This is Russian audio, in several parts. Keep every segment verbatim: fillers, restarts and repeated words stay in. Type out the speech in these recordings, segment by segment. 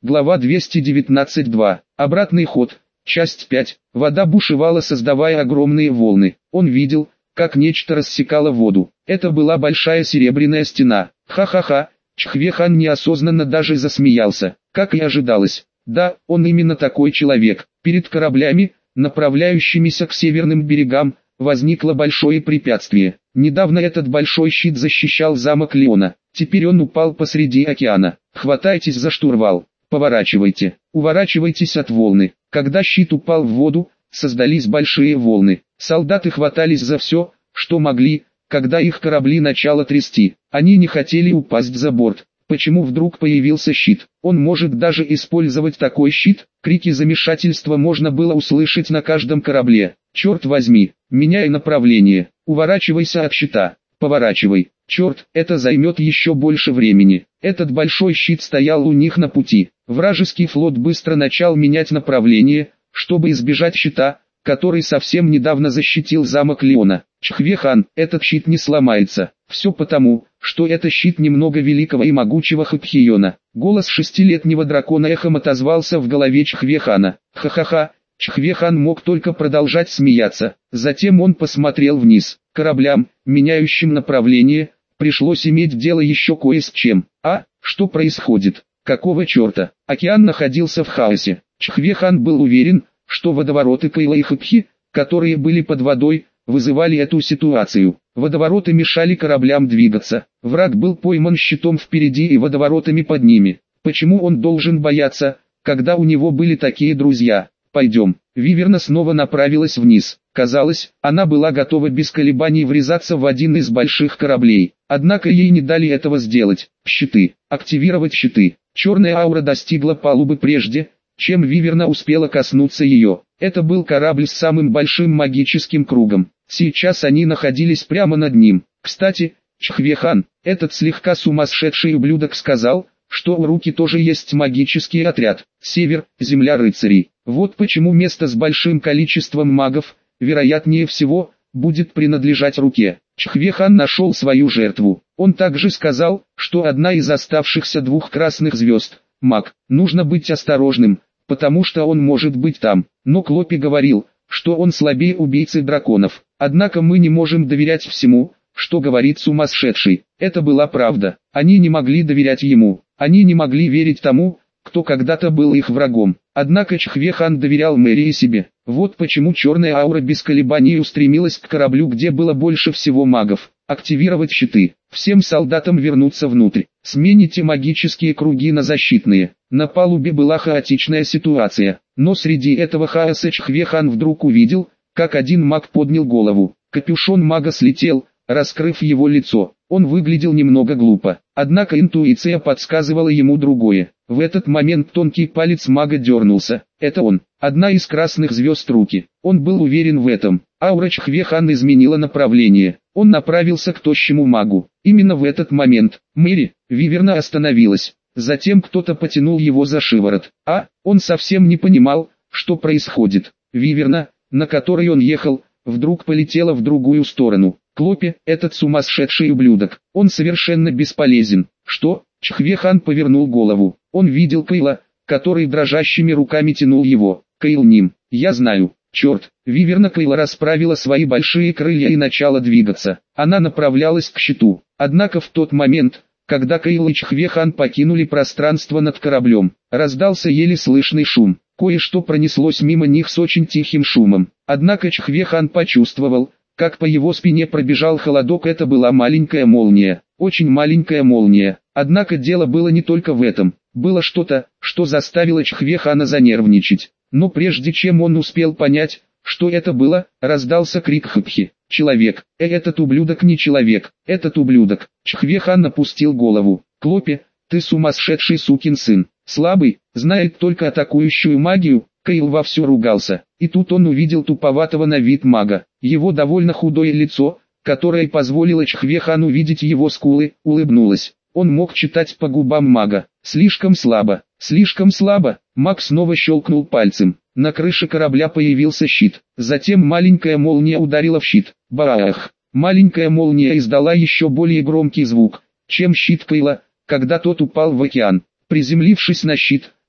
Глава двести девятнадцать два. Обратный ход. Часть пять. Вода бушевала, создавая огромные волны. Он видел, как нечто рассекало воду. Это была большая серебряная стена. Ха-ха-ха. Чхве-хан неосознанно даже засмеялся. Как и ожидалось. Да, он именно такой человек. Перед кораблями, направляющимися к северным берегам, возникло большое препятствие. Недавно этот большой щит защищал замок Леона. Теперь он упал посреди океана. Хватайтесь за штурвал. Поворачивайте. Уворачивайтесь от волны. Когда щит упал в воду, создались большие волны. Солдаты хватались за все, что могли, когда их корабли начало трясти. Они не хотели упасть за борт. Почему вдруг появился щит? Он может даже использовать такой щит? Крики замешательства можно было услышать на каждом корабле. Черт возьми, меняй направление, уворачивайся от щита, поворачивай. Черт, это займет еще больше времени. Этот большой щит стоял у них на пути. Вражеский флот быстро начал менять направление, чтобы избежать щита, который совсем недавно защитил замок Леона. Чхве-хан, этот щит не сломается. Все потому, что это щит немного великого и могучего Хэпхиона. Голос шестилетнего дракона эхом отозвался в голове Чхве-хана. Ха-ха-ха. Чхве-хан мог только продолжать смеяться. Затем он посмотрел вниз. Кораблям, меняющим направление, пришлось иметь дело еще кое с чем. А, что происходит? Какого черта? Океан находился в хаосе. Чхве-хан был уверен, что водовороты Кайла и Хэпхи, которые были под водой, вызывали эту ситуацию. Водовороты мешали кораблям двигаться. Враг был пойман щитом впереди и водоворотами под ними. Почему он должен бояться, когда у него были такие друзья? Пойдем. Виверна снова направилась вниз. Казалось, она была готова без колебаний врезаться в один из больших кораблей. Однако ей не дали этого сделать. Щиты. Активировать щиты. Черная аура достигла палубы прежде, чем Виверна успела коснуться ее. Это был корабль с самым большим магическим кругом. Сейчас они находились прямо над ним. Кстати, Чхве-хан, этот слегка сумасшедший ублюдок сказал, что у Руки тоже есть магический отряд. Север, земля рыцарей. Вот почему место с большим количеством магов, вероятнее всего, будет принадлежать Руке. Чхве-хан нашел свою жертву. Он также сказал, что одна из оставшихся двух красных звезд, маг, нужно быть осторожным, потому что он может быть там. Но Клопи говорил, что он слабее убийцы драконов. Однако мы не можем доверять всему, что говорит сумасшедший. Это была правда. Они не могли доверять ему. Они не могли верить тому, кто когда-то был их врагом. Однако Чхве-хан доверял Мэри и себе. Вот почему черная аура без колебаний устремилась к кораблю, где было больше всего магов. Активировать щиты. Всем солдатам вернуться внутрь. Смените магические круги на защитные. На палубе была хаотичная ситуация. Но среди этого хаоса Чхве-хан вдруг увидел, как один маг поднял голову. Капюшон мага слетел, раскрыв его лицо. Он выглядел немного глупо. Однако интуиция подсказывала ему другое. В этот момент тонкий палец мага дернулся. Это он. Одна из красных звезд Руки. Он был уверен в этом. Аура Чхве-хан изменила направление. Он направился к тощему магу. Именно в этот момент Мэри, Виверна остановилась. Затем кто-то потянул его за шиворот. А, он совсем не понимал, что происходит. Виверна, на которой он ехал, вдруг полетела в другую сторону. Клопи, этот сумасшедший ублюдок, он совершенно бесполезен. Что? Чхве-хан повернул голову. Он видел Кайла, который дрожащими руками тянул его. Кайл ним. Я знаю. Черт. Виверна Кайла расправила свои большие крылья и начала двигаться. Она направлялась к щиту. Однако в тот момент, когда Кайл и Чхве-хан покинули пространство над кораблем, раздался еле слышный шум. Кое-что пронеслось мимо них с очень тихим шумом. Однако Чхве-хан почувствовал, как по его спине пробежал холодок. Это была маленькая молния, очень маленькая молния. Однако дело было не только в этом. Было что-то, что заставило Чхве-хана занервничать. Но прежде чем он успел понять, что это было, раздался крик Хэпхи. Человек. Э, этот ублюдок не человек. Этот ублюдок. Чхве-хан опустил голову. Клопи, ты сумасшедший сукин сын. Слабый, знает только атакующую магию. Кайл вовсю ругался. И тут он увидел туповатого на вид мага. Его довольно худое лицо, которое позволило Чхве-хану видеть его скулы, улыбнулось. Он мог читать по губам мага. Слишком слабо, слишком слабо. Маг снова щелкнул пальцем. На крыше корабля появился щит. Затем маленькая молния ударила в щит. Баах! Маленькая молния издала еще более громкий звук, чем щит Кайла, когда тот упал в океан. Приземлившись на щит,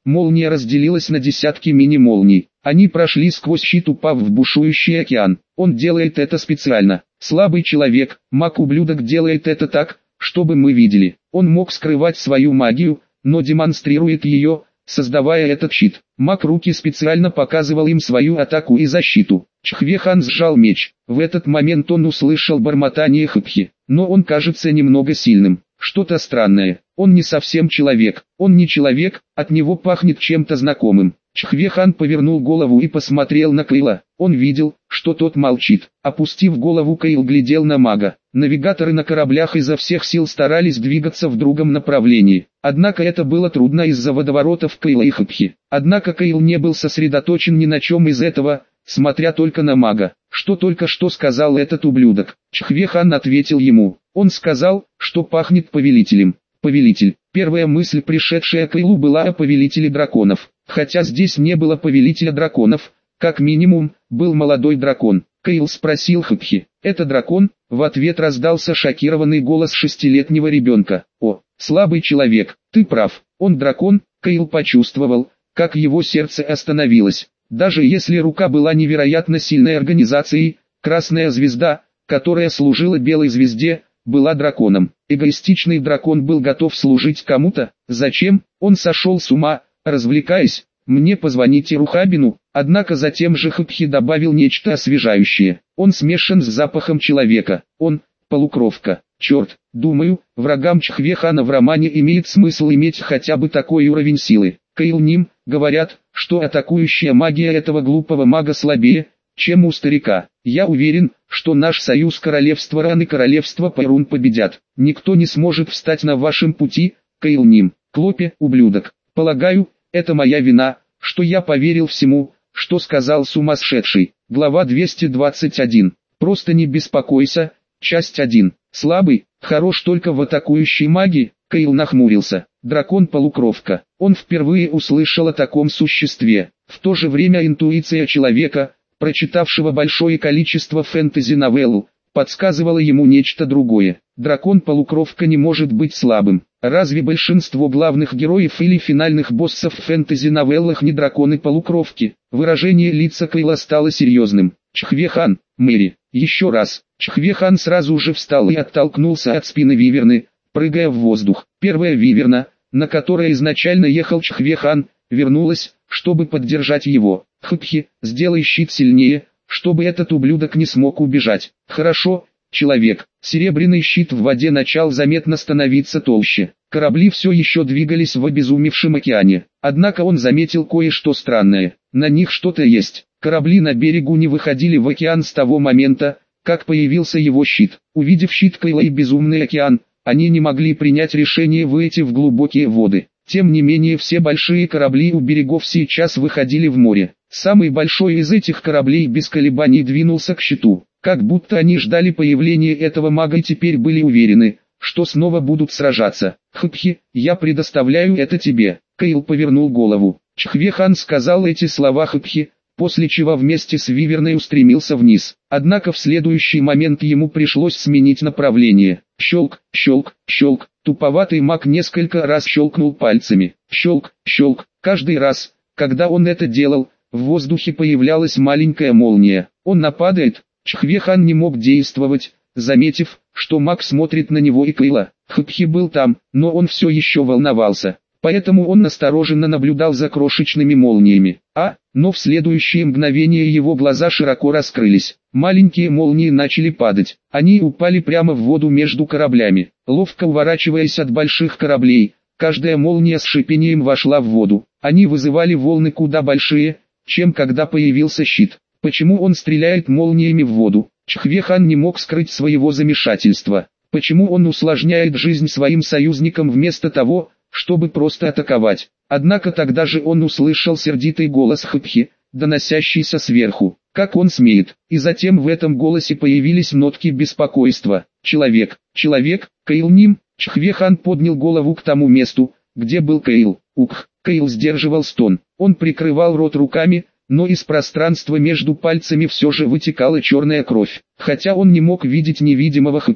Молния разделилась на десятки мини-молний. Они прошли сквозь щит, упав в бушующий океан. Он делает это специально. Слабый человек, маг-ублюдок, делает это так, чтобы мы видели. Он мог скрывать свою магию, но демонстрирует ее, создавая этот щит. Маг руки специально показывал им свою атаку и защиту. Чхве-хан сжал меч. В этот момент он услышал бормотание Хыпхи. Но он кажется немного сильным. Что-то странное. Он не совсем человек. Он не человек, от него пахнет чем-то знакомым. Чхве-хан повернул голову и посмотрел на Кайла. Он видел, что тот молчит. Опустив голову, Кайл глядел на мага. Навигаторы на кораблях изо всех сил старались двигаться в другом направлении. Однако это было трудно из-за водоворотов Кайла и Хыпхи. Однако Кайл не был сосредоточен ни на чем из этого, смотря только на мага. Что только что сказал этот ублюдок? Чхве-хан ответил ему. Он сказал, что пахнет повелителем. Повелитель. Первая мысль, пришедшая к Кайлу, была о повелителе драконов. Хотя здесь не было повелителя драконов, как минимум, был молодой дракон. Кайл спросил Хыпхи. «Это дракон?» В ответ раздался шокированный голос шестилетнего ребенка. «О, слабый человек, ты прав, он дракон». Кайл почувствовал, как его сердце остановилось. Даже если рука была невероятно сильной организацией, Красная Звезда, которая служила Белой Звезде, была драконом. Эгоистичный дракон был готов служить кому-то. Зачем? Он сошел с ума, развлекаясь. «Мне позвоните Рухабину». Однако затем же Хыпхи добавил нечто освежающее. Он смешан с запахом человека. Он – полукровка. Черт, думаю, врагам Чхве-хана в романе имеет смысл иметь хотя бы такой уровень силы. Кайл Ним, говорят, что атакующая магия этого глупого мага слабее, чем у старика. Я уверен, что наш союз королевства Ран и королевства Пайрун победят. Никто не сможет встать на вашем пути, Кайл Ним. Клопе, ублюдок. Полагаю, это моя вина, что я поверил всему, что сказал сумасшедший. Глава двести двадцать один. Просто не беспокойся. Часть один. Слабый, хорош только в атакующей магии. Кайл нахмурился. Дракон-полукровка. Он впервые услышал о таком существе. В то же время интуиция человека, прочитавшего большое количество фэнтези-новелл, подсказывала ему нечто другое. Дракон-полукровка не может быть слабым. Разве большинство главных героев или финальных боссов в фэнтези-новеллах не драконы-полукровки? Выражение лица Кайла стало серьезным. Чхве-хан, Мэри, еще раз. Чхве-хан сразу же встал и оттолкнулся от спины виверны, прыгая в воздух. Первая виверна, на которой изначально ехал Чхве-хан, вернулась, чтобы поддержать его. Хыпхи, сделай щит сильнее, чтобы этот ублюдок не смог убежать. Хорошо, человек. Серебряный щит в воде начал заметно становиться толще. Корабли все еще двигались в обезумевшем океане. Однако он заметил кое-что странное. На них что-то есть. Корабли на берегу не выходили в океан с того момента, как появился его щит. Увидев щит Кайла и безумный океан, они не могли принять решение выйти в глубокие воды. Тем не менее, все большие корабли у берегов сейчас выходили в море. Самый большой из этих кораблей без колебаний двинулся к щиту. Как будто они ждали появления этого мага и теперь были уверены, что снова будут сражаться. Хыпхи, я предоставляю это тебе. Кайл повернул голову. Чхве-хан сказал эти слова Хыпхи, после чего вместе с виверной устремился вниз. Однако в следующий момент ему пришлось сменить направление. Щелк, щелк, щелк. Туповатый маг несколько раз щелкнул пальцами. Щелк, щелк. Каждый раз, когда он это делал, в воздухе появлялась маленькая молния. Он нападает. Чхве-хан не мог действовать, заметив, что маг смотрит на него и Кайла. Хыпхи был там, но он все еще волновался. Поэтому он настороженно наблюдал за крошечными молниями. А, но в следующее мгновение его глаза широко раскрылись. Маленькие молнии начали падать. Они упали прямо в воду между кораблями. Ловко уворачиваясь от больших кораблей, каждая молния с шипением вошла в воду. Они вызывали волны куда большие, чем когда появился щит. Почему он стреляет молниями в воду? Чхве-хан не мог скрыть своего замешательства. Почему он усложняет жизнь своим союзникам вместо того, чтобы просто атаковать? Однако тогда же он услышал сердитый голос Хыпхи, доносящийся сверху. Как он смеет? И затем в этом голосе появились нотки беспокойства. Человек, человек, Кайл Ним. Чхве-хан поднял голову к тому месту, где был Кайл. Ух, Кайл сдерживал стон. Он прикрывал рот руками, но из пространства между пальцами все же вытекала черная кровь. Хотя он не мог видеть невидимого Хыпхи,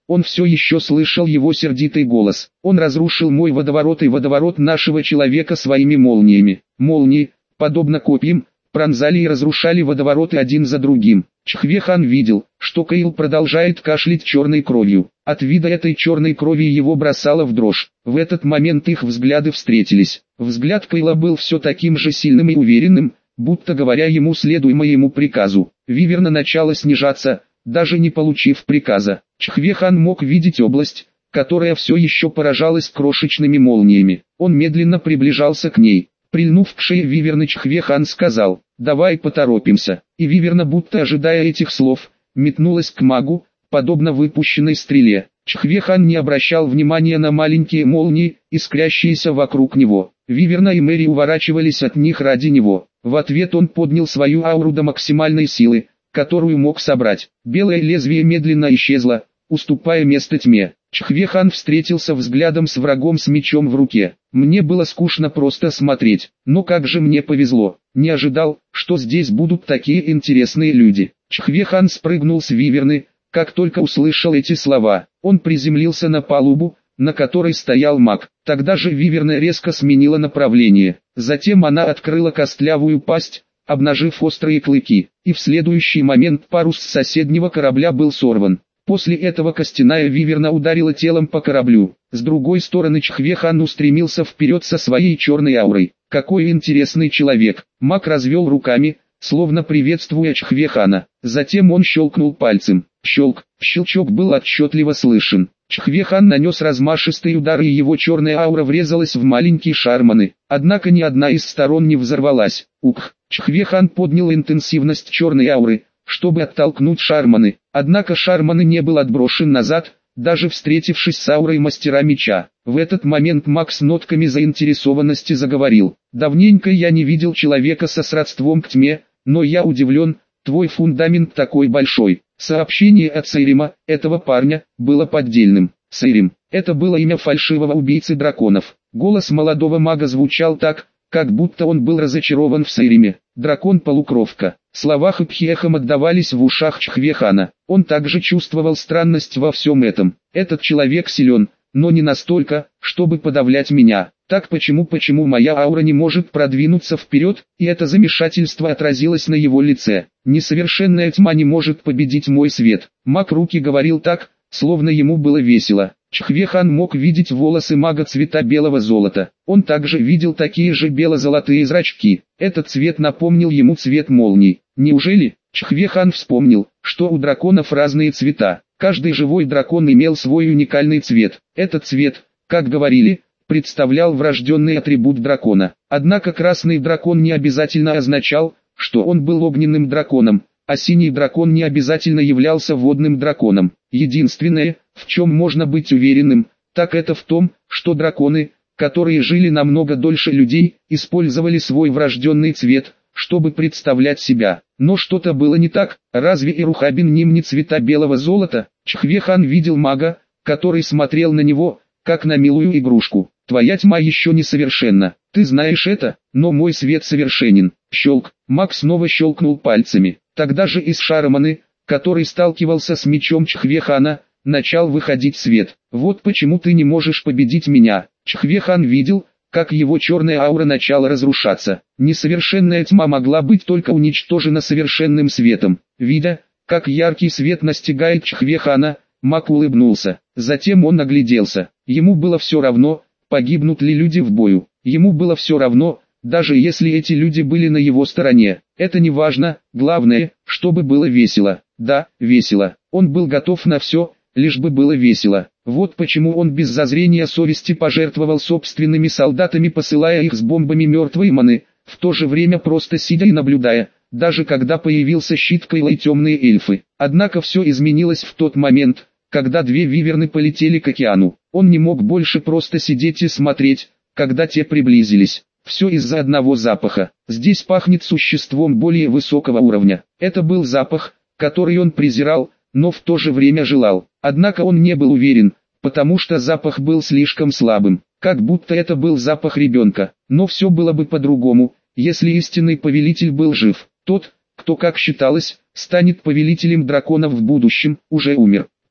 Он все еще слышал его сердитый голос. Он разрушил мой водоворот и водоворот нашего человека своими молниями. Молнии, подобно копьям, пронзали и разрушали водовороты один за другим. Чхве-хан видел, что Каил продолжает кашлять черной кровью. От вида этой черной крови его бросало в дрожь. В этот момент их взгляды встретились. Взгляд Каила был все таким же сильным и уверенным, будто говоря ему следуй моему приказу. Виверна начала снижаться, даже не получив приказа. Чхве-хан мог видеть область, которая все еще поражалась крошечными молниями. Он медленно приближался к ней. Прильнув к шее Виверны, Чхве-хан сказал: «Давай поторопимся». И Виверна, будто ожидая этих слов, метнулась к магу, подобно выпущенной стреле. Чхве-хан не обращал внимания на маленькие молнии, искрящиеся вокруг него. Виверна и Мэри уворачивались от них ради него. В ответ он поднял свою ауру до максимальной силы, которую мог собрать. Белое лезвие медленно исчезло, уступая место тьме. Чхве-хан встретился взглядом с врагом с мечом в руке. Мне было скучно просто смотреть, но как же мне повезло. Не ожидал, что здесь будут такие интересные люди. Чхве-хан спрыгнул с Виверны, как только услышал эти слова. Он приземлился на палубу, на которой стоял маг. Тогда же Виверна резко сменила направление. Затем она открыла костлявую пасть, обнажив острые клыки, и в следующий момент парус с соседнего корабля был сорван. После этого костяная Виверна ударила телом по кораблю. С другой стороны Чхве-хан устремился вперед со своей черной аурой. Какой интересный человек. Маг развел руками, словно приветствуя Чхве-хана. Затем он щелкнул пальцем. Щелк, щелчок был отчетливо слышен. Чхве-хан нанес размашистый удар, и его черная аура врезалась в маленькие шарманы. Однако ни одна из сторон не взорвалась. Ух! Чхве-хан поднял интенсивность черной ауры, чтобы оттолкнуть шарманы. Однако шарманы не был отброшен назад, даже встретившись с аурой мастера меча. В этот момент маг с нотками заинтересованности заговорил. «Давненько я не видел человека со сродством к тьме, но я удивлен, твой фундамент такой большой». Сообщение от Сейрима, этого парня, было поддельным. Сейрим — это было имя фальшивого убийцы драконов. Голос молодого мага звучал так, как будто он был разочарован в Сейриме. Дракон-полукровка. Слова Хэпхи эхом отдавались в ушах Чхве-хана. Он также чувствовал странность во всем этом. Этот человек силен, но не настолько, чтобы подавлять меня. Так почему почему моя аура не может продвинуться вперед, и это замешательство отразилось на его лице. Несовершенная тьма не может победить мой свет. Маг руки говорил так, словно ему было весело. Чхве-хан мог видеть волосы мага цвета белого золота. Он также видел такие же бело-золотые зрачки. Этот цвет напомнил ему цвет молний. Неужели? Чхве-хан вспомнил, что у драконов разные цвета. Каждый живой дракон имел свой уникальный цвет. Этот цвет, как говорили, представлял врожденный атрибут дракона. Однако красный дракон не обязательно означал, что он был огненным драконом, а синий дракон не обязательно являлся водным драконом. Единственное, в чем можно быть уверенным, так это в том, что драконы, которые жили намного дольше людей, использовали свой врожденный цвет, чтобы представлять себя. Но что-то было не так. Разве Ирухабин Ним не цвета белого золота? Чхве-хан видел мага, который смотрел на него, как на милую игрушку. Твоя тьма еще не совершенна. Ты знаешь это, но мой свет совершенен. Щелк. Маг снова щелкнул пальцами. Тогда же из шарманы, который сталкивался с мечом Чхве-хана, начал выходить свет. Вот почему ты не можешь победить меня. Чхве-хан видел, как его черная аура начала разрушаться. Несовершенная тьма могла быть только уничтожена совершенным светом. Видя, как яркий свет настигает Чхве-хана, маг улыбнулся. Затем он огляделся. Ему было все равно, погибнут ли люди в бою. Ему было все равно, даже если эти люди были на его стороне. Это не важно, главное, чтобы было весело. Да, весело. Он был готов на все, лишь бы было весело. Вот почему он без зазрения совести пожертвовал собственными солдатами, посылая их с бомбами мертвой маны, в то же время просто сидя и наблюдая, даже когда появился щит Кайла и темные эльфы. Однако все изменилось в тот момент, когда две виверны полетели к океану. Он не мог больше просто сидеть и смотреть, когда те приблизились. Все из-за одного запаха. Здесь пахнет существом более высокого уровня. Это был запах, который он презирал, но в то же время желал. Однако он не был уверен, потому что запах был слишком слабым, как будто это был запах ребенка. Но все было бы по-другому, если истинный повелитель был жив. Тот, кто, как считалось, станет повелителем драконов в будущем, уже умер.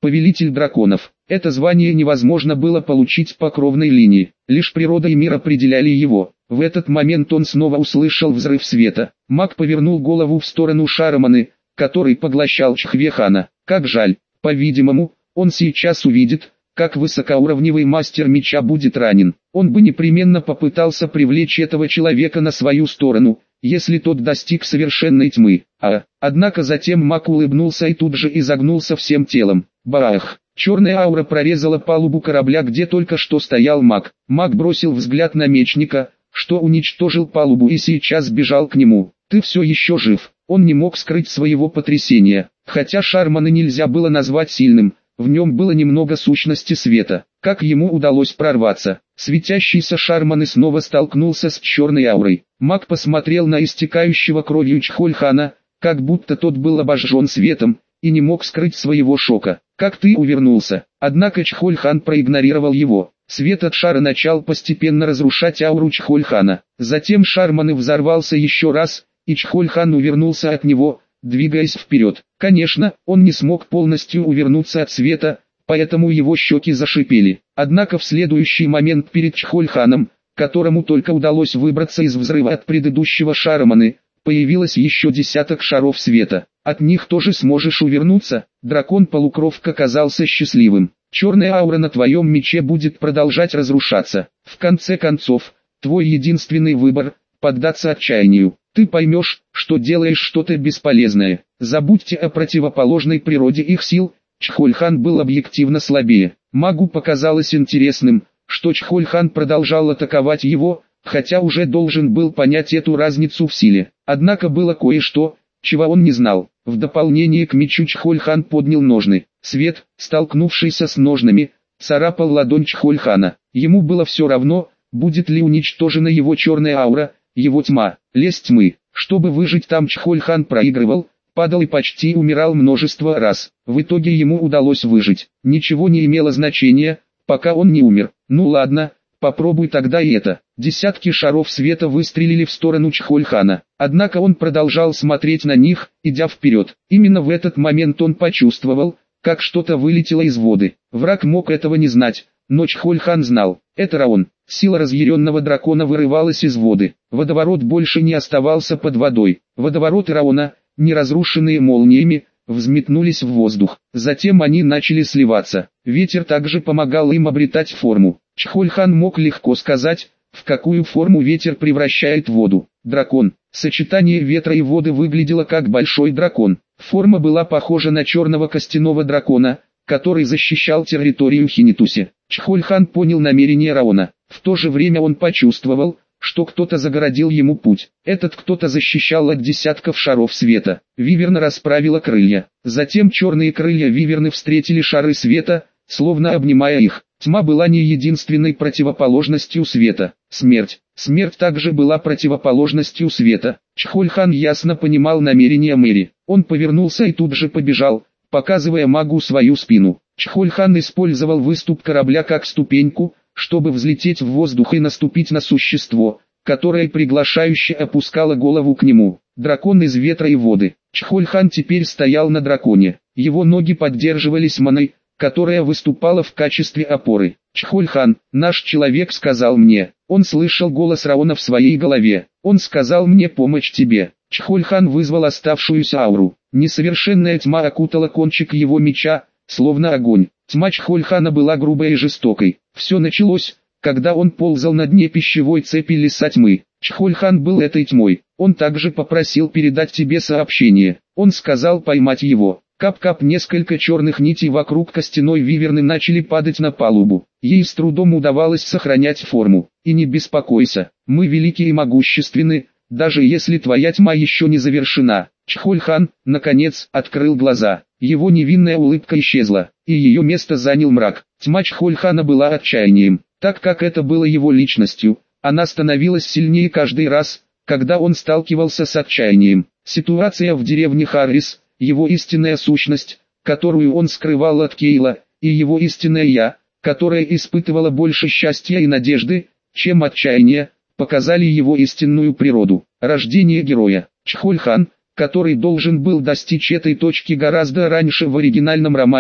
Повелитель драконов. Это звание невозможно было получить по кровной линии, лишь природа и мир определяли его. В этот момент он снова услышал взрыв света. Маг повернул голову в сторону Шараманы, который поглощал Чхвехана. Как жаль, по-видимому, он сейчас увидит, как высокоуровневый мастер меча будет ранен. Он бы непременно попытался привлечь этого человека на свою сторону, если тот достиг совершенной тьмы. А, однако затем маг улыбнулся и тут же изогнулся всем телом. Бах! Черная аура прорезала палубу корабля, где только что стоял маг. Маг бросил взгляд на мечника, что уничтожил палубу, и сейчас бежал к нему. «Ты все еще жив». Он не мог скрыть своего потрясения. Хотя Шармана нельзя было назвать сильным, в нем было немного сущности света. Как ему удалось прорваться? Светящийся Шарман снова столкнулся с черной аурой. Маг посмотрел на истекающего кровью Чхольхана, как будто тот был обожжен светом, и не мог скрыть своего шока. «Как ты увернулся?» Однако Чхольхан проигнорировал его. Свет от шара начал постепенно разрушать ауру Чхольхана. Затем Шарман взорвался еще раз, и Чхольхан увернулся от него, двигаясь вперед. Конечно, он не смог полностью увернуться от света, поэтому его щеки зашипели. Однако в следующий момент перед Чхольханом, которому только удалось выбраться из взрыва от предыдущего Шараманы, появилось еще десяток шаров света. От них тоже сможешь увернуться. Дракон-полукровка казался счастливым. Черная аура на твоем мече будет продолжать разрушаться. В конце концов, твой единственный выбор – поддаться отчаянию. Ты поймешь, что делаешь что-то бесполезное. Забудьте о противоположной природе их сил. Чхольхан был объективно слабее. Магу показалось интересным, что Чхольхан продолжал атаковать его, хотя уже должен был понять эту разницу в силе. Однако было кое-что, чего он не знал. В дополнение к мечу Чхольхан поднял ножны. Свет, столкнувшийся с ножнами, царапал ладонь Чхольхана. Ему было все равно, будет ли уничтожена его черная аура, его тьма, лес тьмы. Чтобы выжить там, Чхольхан проигрывал, падал и почти умирал множество раз. В итоге ему удалось выжить. Ничего не имело значения, пока он не умер. Ну ладно, попробуй тогда и это. Десятки шаров света выстрелили в сторону Чхольхана. Однако он продолжал смотреть на них, идя вперед. Именно в этот момент он почувствовал, как что-то вылетело из воды. Враг мог этого не знать, но Чхольхан знал. Это Раон. Сила разъяренного дракона вырывалась из воды. Водоворот больше не оставался под водой. Водовороты Раона, не разрушенные молниями, взметнулись в воздух. Затем они начали сливаться. Ветер также помогал им обретать форму. Чхольхан мог легко сказать, в какую форму ветер превращает воду. Дракон. Сочетание ветра и воды выглядело как большой дракон. Форма была похожа на черного костяного дракона, который защищал территорию Хинитуси. Чхольхан понял намерение Раона. В то же время он почувствовал, что кто-то загородил ему путь. Этот кто-то защищал от десятков шаров света. Виверна расправила крылья. Затем черные крылья Виверны встретили шары света, словно обнимая их. Тьма была не единственной противоположностью света. Смерть. Смерть также была противоположностью света. Чхольхан ясно понимал намерения Мэри. Он повернулся и тут же побежал, показывая магу свою спину. Чхольхан использовал выступ корабля как ступеньку, чтобы взлететь в воздух и наступить на существо, которое приглашающе опускало голову к нему. Дракон из ветра и воды. Чхольхан теперь стоял на драконе. Его ноги поддерживались маной, которая выступала в качестве опоры. «Чхольхан, наш человек сказал мне». Он слышал голос Раона в своей голове. «Он сказал мне помочь тебе». Чхольхан вызвал оставшуюся ауру. Несовершенная тьма окутала кончик его меча, словно огонь. Тьма Чхольхана была грубой и жестокой. Все началось, когда он ползал на дне пищевой цепи леса тьмы. Чхольхан был этой тьмой. Он также попросил передать тебе сообщение. Он сказал поймать его. Кап-кап, несколько черных нитей вокруг костяной виверны начали падать на палубу. Ей с трудом удавалось сохранять форму. И не беспокойся, мы велики и могущественны, даже если твоя тьма еще не завершена. Чхольхан, наконец, открыл глаза. Его невинная улыбка исчезла, и ее место занял мрак. Тьма Чхольхана была отчаянием. Так как это было его личностью, она становилась сильнее каждый раз, когда он сталкивался с отчаянием. Ситуация в деревне Харрис, его истинная сущность, которую он скрывал от Кейла, и его истинное «я», которое испытывало больше счастья и надежды, чем отчаяния, показали его истинную природу. Рождение героя. Чхольхан, который должен был достичь этой точки гораздо раньше в оригинальном романе,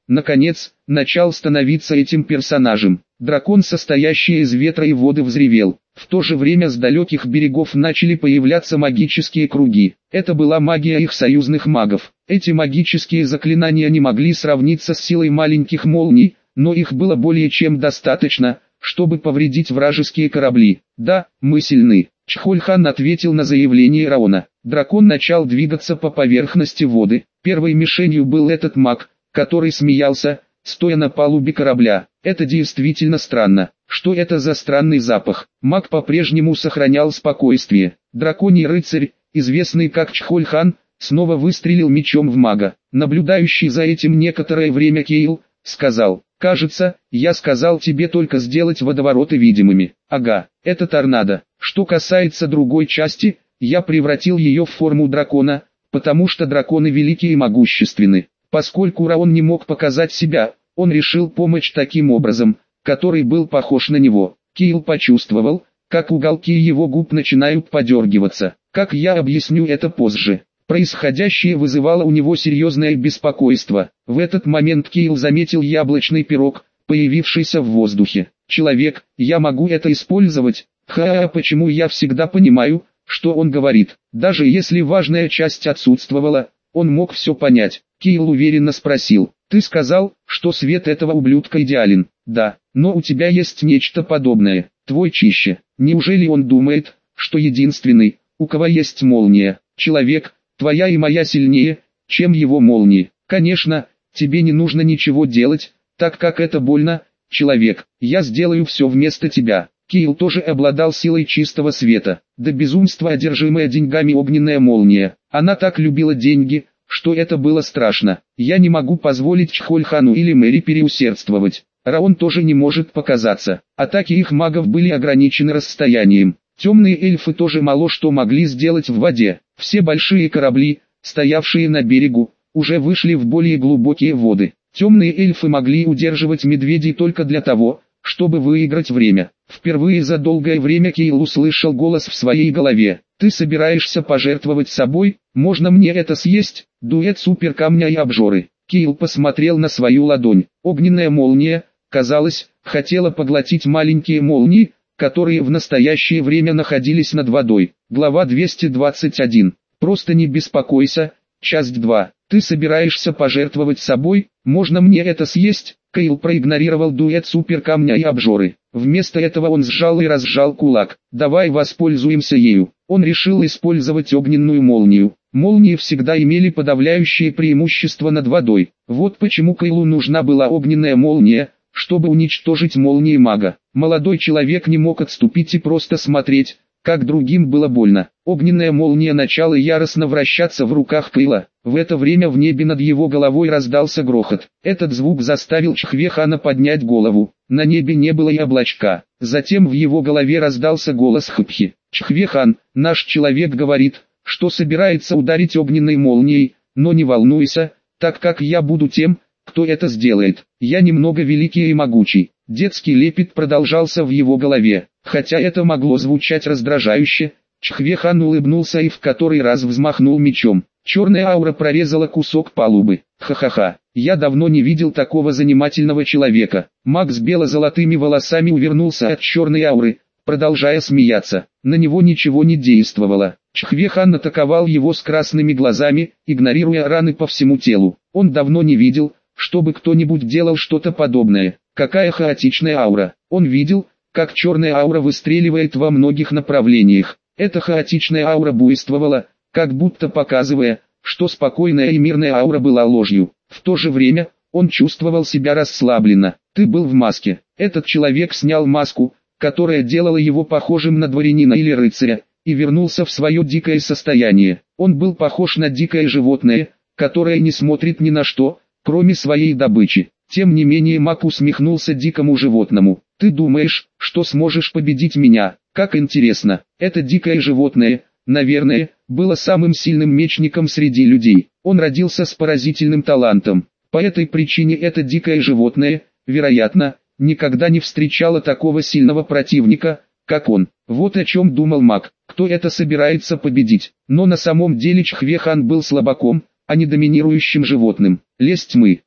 наконец, начал становиться этим персонажем. Дракон, состоящий из ветра и воды, взревел. В то же время с далеких берегов начали появляться магические круги. Это была магия их союзных магов. Эти магические заклинания не могли сравниться с силой маленьких молний, но их было более чем достаточно, чтобы повредить вражеские корабли. «Да, мы сильны», — Чхольхан ответил на заявление Раона. Дракон начал двигаться по поверхности воды. Первой мишенью был этот маг, который смеялся, стоя на палубе корабля. Это действительно странно. Что это за странный запах? Маг по-прежнему сохранял спокойствие. Драконий рыцарь, известный как Чхольхан, снова выстрелил мечом в мага. Наблюдающий за этим некоторое время Кейл сказал: «Кажется, я сказал тебе только сделать водовороты видимыми». «Ага, это торнадо. Что касается другой части, я превратил ее в форму дракона, потому что драконы великие и могущественны». Поскольку Раон не мог показать себя, он решил помочь таким образом, который был похож на него. Кейл почувствовал, как уголки его губ начинают подергиваться. Как я объясню это позже. Происходящее вызывало у него серьезное беспокойство. В этот момент Кейл заметил яблочный пирог, появившийся в воздухе. «Человек, я могу это использовать?» Ха, почему я всегда понимаю, что он говорит, даже если важная часть отсутствовала, он мог все понять. Кейл уверенно спросил: «Ты сказал, что свет этого ублюдка идеален?» «Да, но у тебя есть нечто подобное, твой чище. Неужели он думает, что единственный, у кого есть молния? Человек, твоя и моя сильнее, чем его молнии. Конечно, тебе не нужно ничего делать, так как это больно, человек, я сделаю все вместо тебя». Кейл тоже обладал силой чистого света, до безумства одержимая деньгами огненная молния. Она так любила деньги, что это было страшно. «Я не могу позволить Чхольхану или Мэри переусердствовать. Раон тоже не может показаться». Атаки их магов были ограничены расстоянием. Темные эльфы тоже мало что могли сделать в воде. Все большие корабли, стоявшие на берегу, уже вышли в более глубокие воды. Темные эльфы могли удерживать медведей только для того, чтобы выиграть время. Впервые за долгое время Кейл услышал голос в своей голове: «Ты собираешься пожертвовать собой? Можно мне это съесть?» Дуэт суперкамня и обжоры. Кейл посмотрел на свою ладонь. Огненная молния, казалось, хотела поглотить маленькие молнии, которые в настоящее время находились над водой. Глава двести двадцать один. Просто не беспокойся. Часть два. Ты собираешься пожертвовать собой? Можно мне это съесть? Кейл проигнорировал дуэт суперкамня и обжоры. Вместо этого он сжал и разжал кулак. «Давай воспользуемся ею». Он решил использовать огненную молнию. Молнии всегда имели подавляющее преимущество над водой. Вот почему Кейлу нужна была огненная молния, чтобы уничтожить молнии мага. Молодой человек не мог отступить и просто смотреть, как другим было больно. Огненная молния начала яростно вращаться в руках Кейла. В это время в небе над его головой раздался грохот. Этот звук заставил Чхвехана поднять голову. На небе не было и облачка. Затем в его голове раздался голос Хпхи. «Чхвехан, наш человек говорит, что собирается ударить огненной молнией, но не волнуйся, так как я буду тем, кто это сделает. Я немного великий и могучий». Детский лепет продолжался в его голове. Хотя это могло звучать раздражающе, Чхвехан улыбнулся и в который раз взмахнул мечом. Черная аура прорезала кусок палубы. Ха-ха-ха, я давно не видел такого занимательного человека. Маг с бело-золотыми волосами увернулся от черной ауры, продолжая смеяться. На него ничего не действовало. Чхвехан атаковал его с красными глазами, игнорируя раны по всему телу. Он давно не видел, чтобы кто-нибудь делал что-то подобное. Какая хаотичная аура. Он видел, как черная аура выстреливает во многих направлениях. Эта хаотичная аура буйствовала, как будто показывая, что спокойная и мирная аура была ложью. В то же время, он чувствовал себя расслабленно. «Ты был в маске». Этот человек снял маску, которая делала его похожим на дворянина или рыцаря, и вернулся в свое дикое состояние. Он был похож на дикое животное, которое не смотрит ни на что, кроме своей добычи. Тем не менее маг усмехнулся дикому животному. «Ты думаешь, что сможешь победить меня? Как интересно. Это дикое животное, наверное, было самым сильным мечником среди людей. Он родился с поразительным талантом. По этой причине это дикое животное, вероятно, никогда не встречало такого сильного противника, как он». Вот о чем думал маг. Кто это собирается победить? Но на самом деле Чхвехан был слабаком, а не доминирующим животным. Лесть тьмы.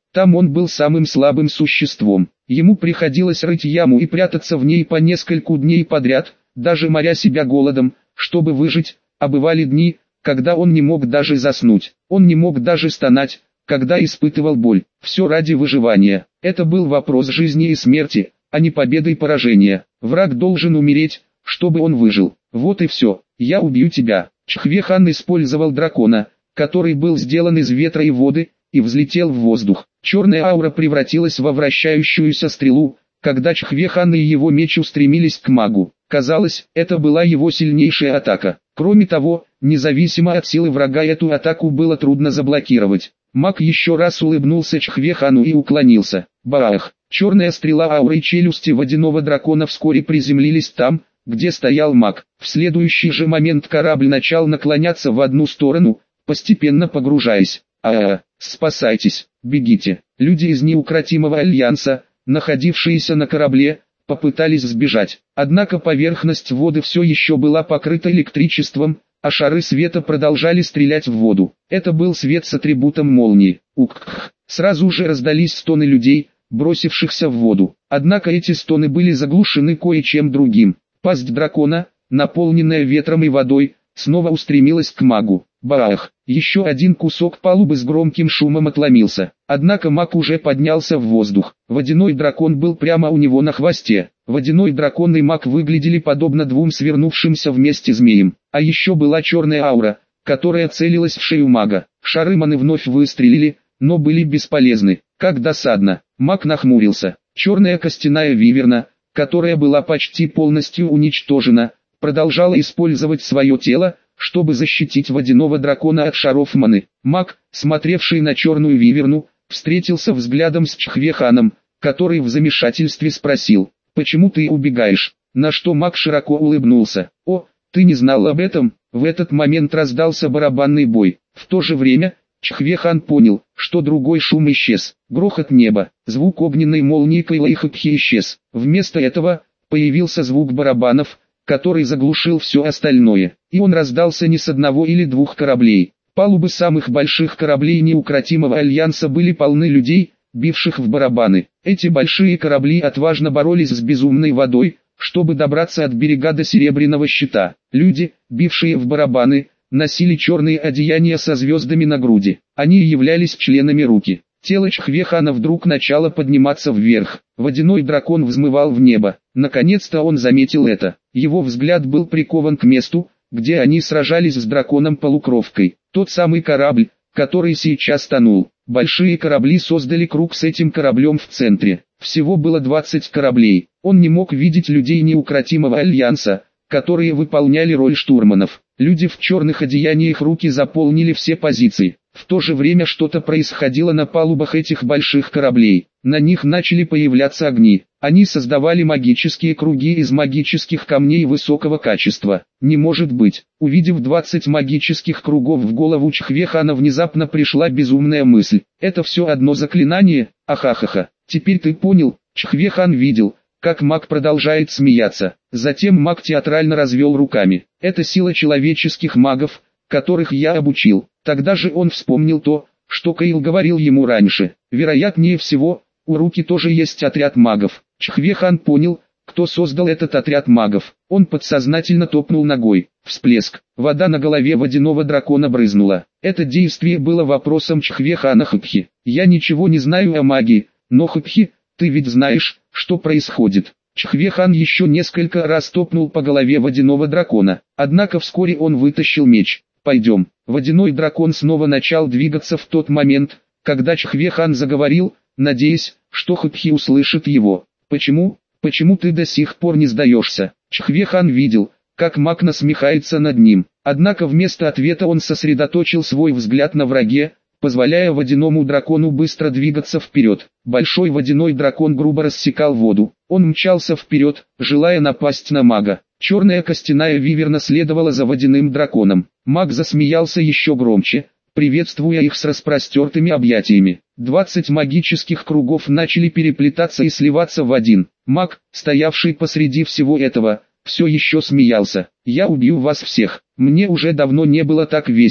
Там он был самым слабым существом. Ему приходилось рыть яму и прятаться в ней по нескольку дней подряд, даже моря себя голодом, чтобы выжить, а бывали дни, когда он не мог даже заснуть. Он не мог даже стонать, когда испытывал боль. Все ради выживания. Это был вопрос жизни и смерти, а не победы и поражения. Враг должен умереть, чтобы он выжил. Вот и все. Я убью тебя. Чхве-хан использовал дракона, который был сделан из ветра и воды, и взлетел в воздух. Черная аура превратилась во вращающуюся стрелу, когда Чхве-хан и его меч устремились к магу. Казалось, это была его сильнейшая атака. Кроме того, независимо от силы врага, эту атаку было трудно заблокировать. Маг еще раз улыбнулся Чхве-хану и уклонился. Баах! Черная стрела ауры и челюсти водяного дракона вскоре приземлились там, где стоял маг. В следующий же момент корабль начал наклоняться в одну сторону, постепенно погружаясь. А-а-а, спасайтесь, бегите. Люди из неукротимого альянса, находившиеся на корабле, попытались сбежать. Однако поверхность воды все еще была покрыта электричеством, а шары света продолжали стрелять в воду. Это был свет с атрибутом молнии. Ук-кх. Сразу же раздались стоны людей, бросившихся в воду. Однако эти стоны были заглушены кое-чем другим. Пасть дракона, наполненная ветром и водой, снова устремилась к магу. Баах! Еще один кусок палубы с громким шумом отломился. Однако маг уже поднялся в воздух. Водяной дракон был прямо у него на хвосте. Водяной дракон и маг выглядели подобно двум свернувшимся вместе змеям. А еще была черная аура, которая целилась в шею мага. Шары маны вновь выстрелили, но были бесполезны. Как досадно. Маг нахмурился. Черная костяная виверна, которая была почти полностью уничтожена, продолжала использовать свое тело, чтобы защитить водяного дракона от шаров маны. Маг, смотревший на черную виверну, встретился взглядом с Чхве-ханом, который в замешательстве спросил: «Почему ты убегаешь?» На что маг широко улыбнулся. «О, ты не знал об этом?» В этот момент раздался барабанный бой. В то же время, Чхве-хан понял, что другой шум исчез. Грохот неба, звук огненной молнии Кайлайхапхи исчез. Вместо этого, появился звук барабанов, который заглушил все остальное, и он раздался не с одного или двух кораблей. Палубы самых больших кораблей неукротимого альянса были полны людей, бивших в барабаны. Эти большие корабли отважно боролись с безумной водой, чтобы добраться от берега до Серебряного щита. Люди, бившие в барабаны, носили черные одеяния со звездами на груди. Они являлись членами руки. Тело Чхве-хана вдруг начало подниматься вверх. Водяной дракон взмывал в небо. Наконец-то он заметил это. Его взгляд был прикован к месту, где они сражались с драконом-полукровкой. Тот самый корабль, который сейчас тонул. Большие корабли создали круг с этим кораблем в центре. Всего было двадцать кораблей. Он не мог видеть людей неукротимого альянса, которые выполняли роль штурманов. Люди в черных одеяниях руки заполнили все позиции. В то же время что-то происходило на палубах этих больших кораблей. На них начали появляться огни. Они создавали магические круги из магических камней высокого качества. Не может быть. Увидев двадцать магических кругов, в голову Чхве-хана внезапно пришла безумная мысль. Это все одно заклинание? Ахахаха. Теперь ты понял? Чхве-хан видел, как маг продолжает смеяться. Затем маг театрально развел руками. Это сила человеческих магов, которых я обучил. Тогда же он вспомнил то, что Каил говорил ему раньше. Вероятнее всего, у Руки тоже есть отряд магов. Чхве-хан понял, кто создал этот отряд магов. Он подсознательно топнул ногой. Всплеск. Вода на голове водяного дракона брызнула. Это действие было вопросом Чхве-хана. Хапхи. Я ничего не знаю о магии, но Хапхи, ты ведь знаешь, что происходит. Чхве-хан еще несколько раз топнул по голове водяного дракона. Однако вскоре он вытащил меч. Пойдем. Водяной дракон снова начал двигаться в тот момент, когда Чхве-хан заговорил, надеясь, что Хапхи услышит его. Почему? Почему ты до сих пор не сдаешься? Чхве-хан видел, как маг насмехается над ним. Однако вместо ответа он сосредоточил свой взгляд на враге, позволяя водяному дракону быстро двигаться вперед. Большой водяной дракон грубо рассекал воду. Он мчался вперед, желая напасть на мага. Черная костяная виверна следовала за водяным драконом. Маг засмеялся еще громче, приветствуя их с распростертыми объятиями. Двадцать магических кругов начали переплетаться и сливаться в один. Маг, стоявший посреди всего этого, все еще смеялся. «Я убью вас всех. Мне уже давно не было так весело».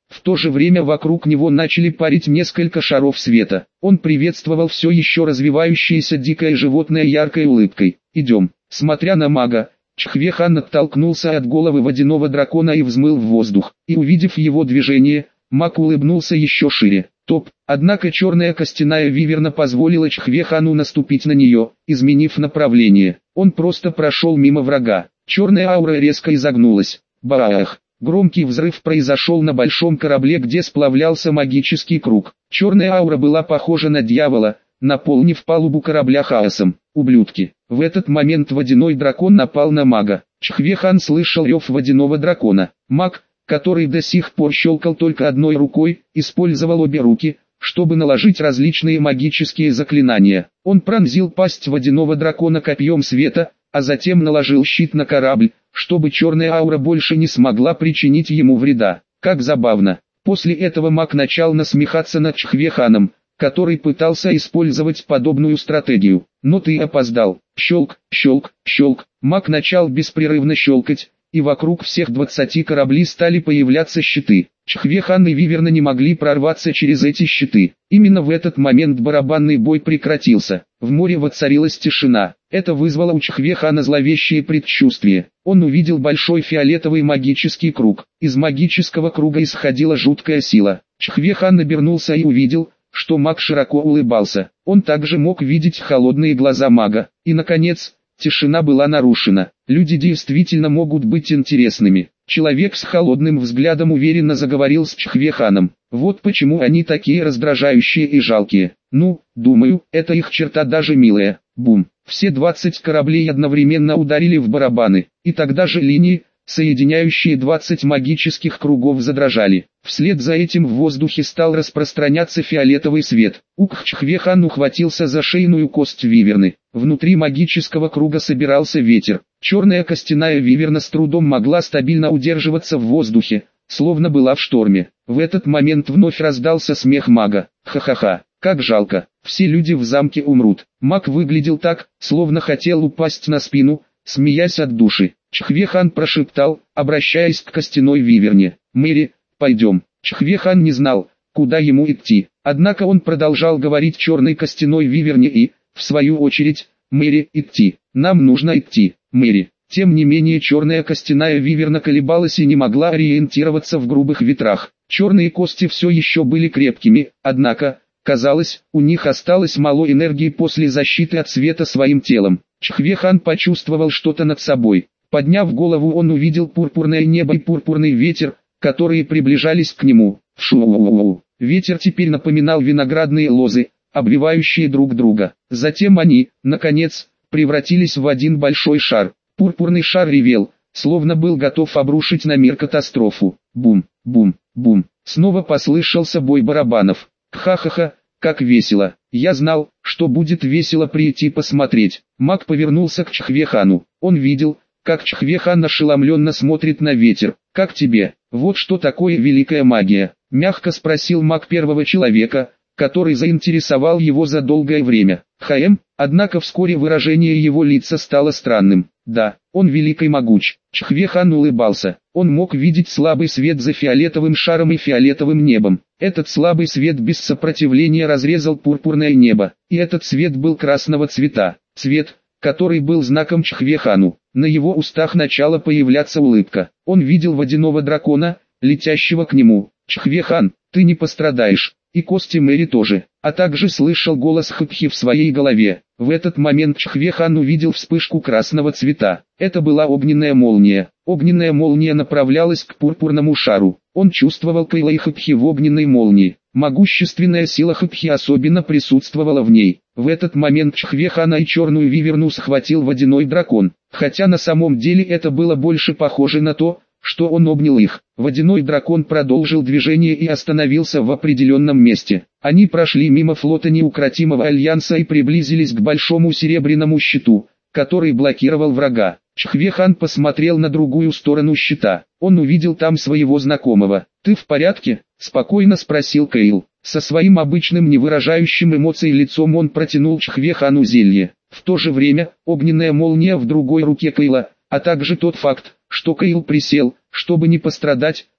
В то же время вокруг него начали парить несколько шаров света. Он приветствовал все еще развивающееся дикое животное яркой улыбкой. «Идем». Смотря на мага, Чхве-хан оттолкнулся от головы водяного дракона и взмыл в воздух. И увидев его движение, маг улыбнулся еще шире. Топ. Однако черная костяная виверна позволила Чхве-хану наступить на нее, изменив направление. Он просто прошел мимо врага. Черная аура резко изогнулась. Баах! Громкий взрыв произошел на большом корабле, где сплавлялся магический круг. Черная аура была похожа на дьявола, наполнив палубу корабля хаосом. Ублюдки! В этот момент водяной дракон напал на мага. Чхве-хан слышал рев водяного дракона. Маг, который до сих пор щелкал только одной рукой, использовал обе руки, чтобы наложить различные магические заклинания. Он пронзил пасть водяного дракона копьем света, а затем наложил щит на корабль, чтобы черная аура больше не смогла причинить ему вреда. Как забавно. После этого маг начал насмехаться над Чхве-ханом, который пытался использовать подобную стратегию. Но ты опоздал. Щелк, щелк, щелк. Маг начал беспрерывно щелкать, и вокруг всех двадцати кораблей стали появляться щиты. Чхве-хан и Виверна не могли прорваться через эти щиты. Именно в этот момент барабанный бой прекратился. В море воцарилась тишина. Это вызвало у Чхве-хана зловещее предчувствие. Он увидел большой фиолетовый магический круг. Из магического круга исходила жуткая сила. Чхве-хан обернулся и увидел, что маг широко улыбался. Он также мог видеть холодные глаза мага. И наконец, тишина была нарушена. Люди действительно могут быть интересными. Человек с холодным взглядом уверенно заговорил с Чхве-ханом. Вот почему они такие раздражающие и жалкие. Ну, думаю, это их черта даже милая. Бум. Все двадцать кораблей одновременно ударили в барабаны. И тогда же линии, соединяющие двадцать магических кругов, задрожали. Вслед за этим в воздухе стал распространяться фиолетовый свет. Ук Чхве-хан ухватился за шейную кость виверны. Внутри магического круга собирался ветер. Черная костяная виверна с трудом могла стабильно удерживаться в воздухе, словно была в шторме. В этот момент вновь раздался смех мага. Ха-ха-ха, как жалко, все люди в замке умрут. Маг выглядел так, словно хотел упасть на спину, смеясь от души. Чхве-хан прошептал, обращаясь к костяной виверне. «Мэри, пойдем». Чхве-хан не знал, куда ему идти. Однако он продолжал говорить черной костяной виверне и, в свою очередь, «Мэри, идти. Нам нужно идти, Мэри». Тем не менее черная костяная виверна колебалась и не могла ориентироваться в грубых ветрах. Черные кости все еще были крепкими, однако, казалось, у них осталось мало энергии после защиты от света своим телом. Чхве-хан почувствовал что-то над собой. Подняв голову, он увидел пурпурное небо и пурпурный ветер, которые приближались к нему. Шу-у-у-у. Ветер теперь напоминал виноградные лозы, обвивающие друг друга. Затем они, наконец, превратились в один большой шар. Пурпурный шар ревел, словно был готов обрушить на мир катастрофу. Бум, бум, бум. Снова послышался бой барабанов. Ха-ха-ха, как весело. Я знал, что будет весело прийти посмотреть. Маг повернулся к Чхве-хану. Он видел, как Чхве-хан ошеломленно смотрит на ветер. «Как тебе? Вот что такое великая магия?» — мягко спросил маг первого человека, который заинтересовал его за долгое время. Хаэм, однако вскоре выражение его лица стало странным. Да, он велик и могуч. Чхве-хан улыбался. Он мог видеть слабый свет за фиолетовым шаром и фиолетовым небом. Этот слабый свет без сопротивления разрезал пурпурное небо. И этот свет был красного цвета. Цвет, который был знаком Чхве-хану. На его устах начала появляться улыбка. Он видел водяного дракона, летящего к нему. «Чхве-хан, ты не пострадаешь. И кости Мэри тоже», а также слышал голос Хыпхи в своей голове. В этот момент Чхве-хан увидел вспышку красного цвета. Это была огненная молния. Огненная молния направлялась к пурпурному шару. Он чувствовал Кайла и Хыпхи в огненной молнии. Могущественная сила Хыпхи особенно присутствовала в ней. В этот момент Чхве-хана и черную виверну схватил водяной дракон. Хотя на самом деле это было больше похоже на то, что он обнял их. Водяной дракон продолжил движение и остановился в определенном месте. Они прошли мимо флота неукротимого альянса и приблизились к большому серебряному щиту, который блокировал врага. Чхве-хан посмотрел на другую сторону щита. Он увидел там своего знакомого. «Ты в порядке?» – спокойно спросил Кейл. Со своим обычным не выражающим эмоций лицом он протянул Чхве-хану зелье. В то же время, огненная молния в другой руке Кейла, а также тот факт, что Кейл присел, чтобы не пострадать,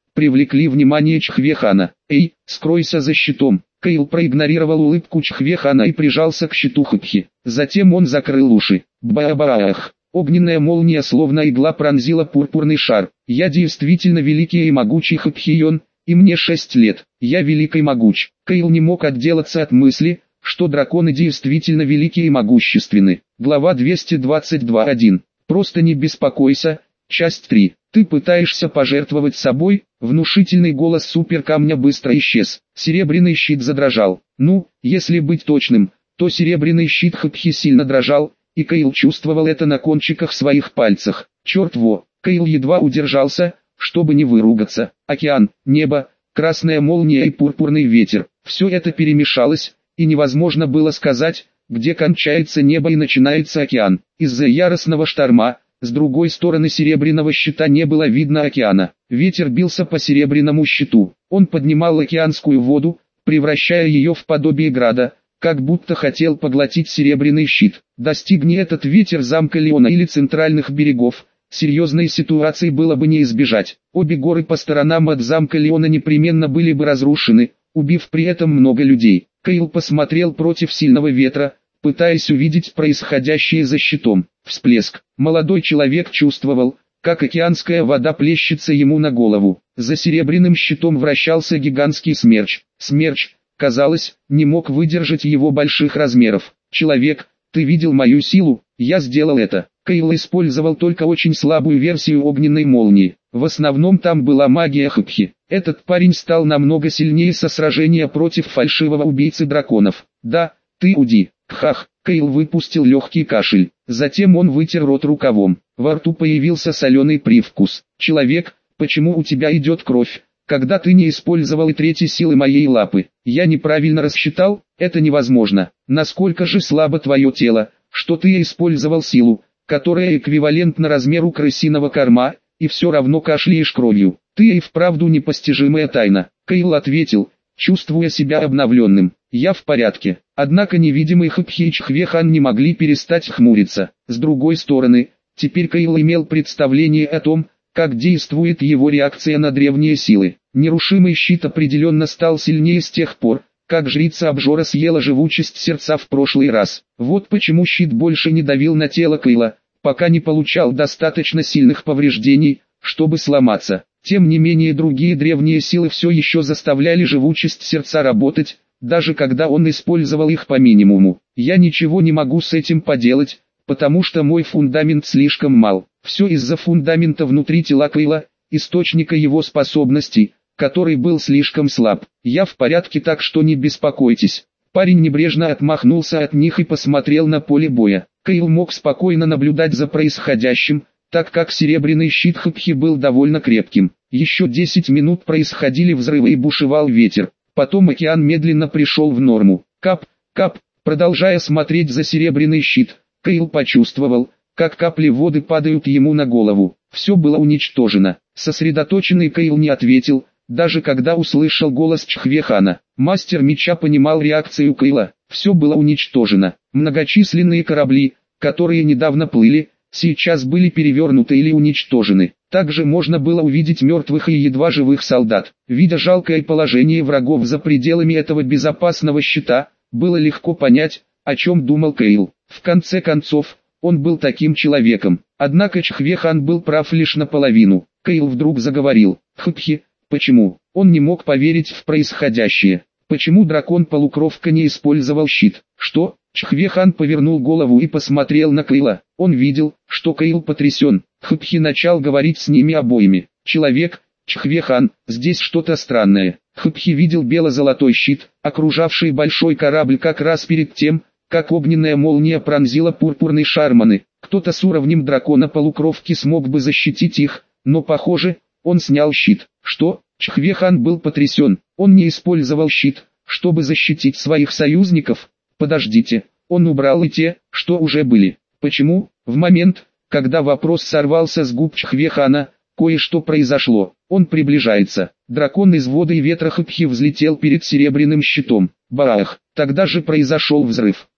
привлекли внимание Чхвехана. «Эй, скройся за щитом!» Кейл проигнорировал улыбку Чхвехана и прижался к щиту Хыпхи. Затем он закрыл уши. Ба-ба-ах! Огненная молния словно игла пронзила пурпурный шар. «Я действительно великий и могучий Хыпхион, и мне шесть лет. Я велик и могуч». Кейл не мог отделаться от мысли, что драконы действительно великие и могущественны. Глава двести двадцать два точка один. «Просто не беспокойся». Часть три. «Ты пытаешься пожертвовать собой?» Внушительный голос суперкамня быстро исчез. Серебряный щит задрожал. Ну, если быть точным, то серебряный щит Хыпхи сильно дрожал, и Кейл чувствовал это на кончиках своих пальцев. Черт во! Кейл едва удержался, чтобы не выругаться. Океан, небо, красная молния и пурпурный ветер. Все это перемешалось, и невозможно было сказать, где кончается небо и начинается океан. Из-за яростного шторма, с другой стороны серебряного щита не было видно океана. Ветер бился по серебряному щиту. Он поднимал океанскую воду, превращая ее в подобие града, как будто хотел поглотить серебряный щит. Достигни этот ветер замка Леона или центральных берегов, серьезной ситуации было бы не избежать. Обе горы по сторонам от замка Леона непременно были бы разрушены, убив при этом много людей. Кейл посмотрел против сильного ветра, пытаясь увидеть происходящее за щитом. Всплеск. Молодой человек чувствовал, как океанская вода плещется ему на голову. За серебряным щитом вращался гигантский смерч. Смерч, казалось, не мог выдержать его больших размеров. «Человек, ты видел мою силу? Я сделал это». Кейл использовал только очень слабую версию огненной молнии. В основном там была магия Хыпхи. Этот парень стал намного сильнее со сражения против фальшивого убийцы драконов. «Да, ты уди». Хах, Кейл выпустил легкий кашель. Затем он вытер рот рукавом. Во рту появился соленый привкус. «Человек, почему у тебя идет кровь, когда ты не использовал и трети силы моей лапы? Я неправильно рассчитал? Это невозможно. Насколько же слабо твое тело, что ты использовал силу, которая эквивалентна размеру крысиного корма, и все равно кашляешь кровью? Ты и вправду непостижимая тайна». Кейл ответил, чувствуя себя обновленным. «Я в порядке». Однако невидимый Хыпхи и Чхвехан не могли перестать хмуриться. С другой стороны, теперь Кейл имел представление о том, как действует его реакция на древние силы. Нерушимый щит определенно стал сильнее с тех пор, как жрица обжора съела живучесть сердца в прошлый раз. Вот почему щит больше не давил на тело Кейла, пока не получал достаточно сильных повреждений, чтобы сломаться. Тем не менее другие древние силы все еще заставляли живучесть сердца работать, даже когда он использовал их по минимуму. «Я ничего не могу с этим поделать, потому что мой фундамент слишком мал». Все из-за фундамента внутри тела Кейла, источника его способностей, который был слишком слаб. «Я в порядке, так что не беспокойтесь». Парень небрежно отмахнулся от них и посмотрел на поле боя. Кейл мог спокойно наблюдать за происходящим, так как серебряный щит Хыпхи был довольно крепким. Еще десять минут происходили взрывы и бушевал ветер. Потом океан медленно пришел в норму. Кап, кап, продолжая смотреть за серебряный щит, Кейл почувствовал, как капли воды падают ему на голову. Все было уничтожено. Сосредоточенный Кейл не ответил, даже когда услышал голос Чхвехана. Мастер меча понимал реакцию Кейла. Все было уничтожено. Многочисленные корабли, которые недавно плыли, сейчас были перевернуты или уничтожены. Также можно было увидеть мертвых и едва живых солдат. Видя жалкое положение врагов за пределами этого безопасного щита, было легко понять, о чем думал Кейл. В конце концов, он был таким человеком. Однако Чхвехан был прав лишь наполовину. Кейл вдруг заговорил. «Хыпхи, почему?» Он не мог поверить в происходящее. Почему дракон-полукровка не использовал щит? Что? Чхвехан повернул голову и посмотрел на Кейла. Он видел, что Кейл потрясен. Хыпхи начал говорить с ними обоими. «Человек, Чхвехан, здесь что-то странное». Хыпхи видел бело-золотой щит, окружавший большой корабль как раз перед тем, как огненная молния пронзила пурпурный шарманы. Кто-то с уровнем дракона-полукровки смог бы защитить их, но похоже, он снял щит. Что? Чхвехан был потрясен. Он не использовал щит, чтобы защитить своих союзников. Подождите, он убрал и те, что уже были. Почему? В момент, когда вопрос сорвался с губ Чхвехана, кое-что произошло. Он приближается. Дракон из воды и ветра Хыпхи взлетел перед серебряным щитом. Баах! Тогда же произошел взрыв.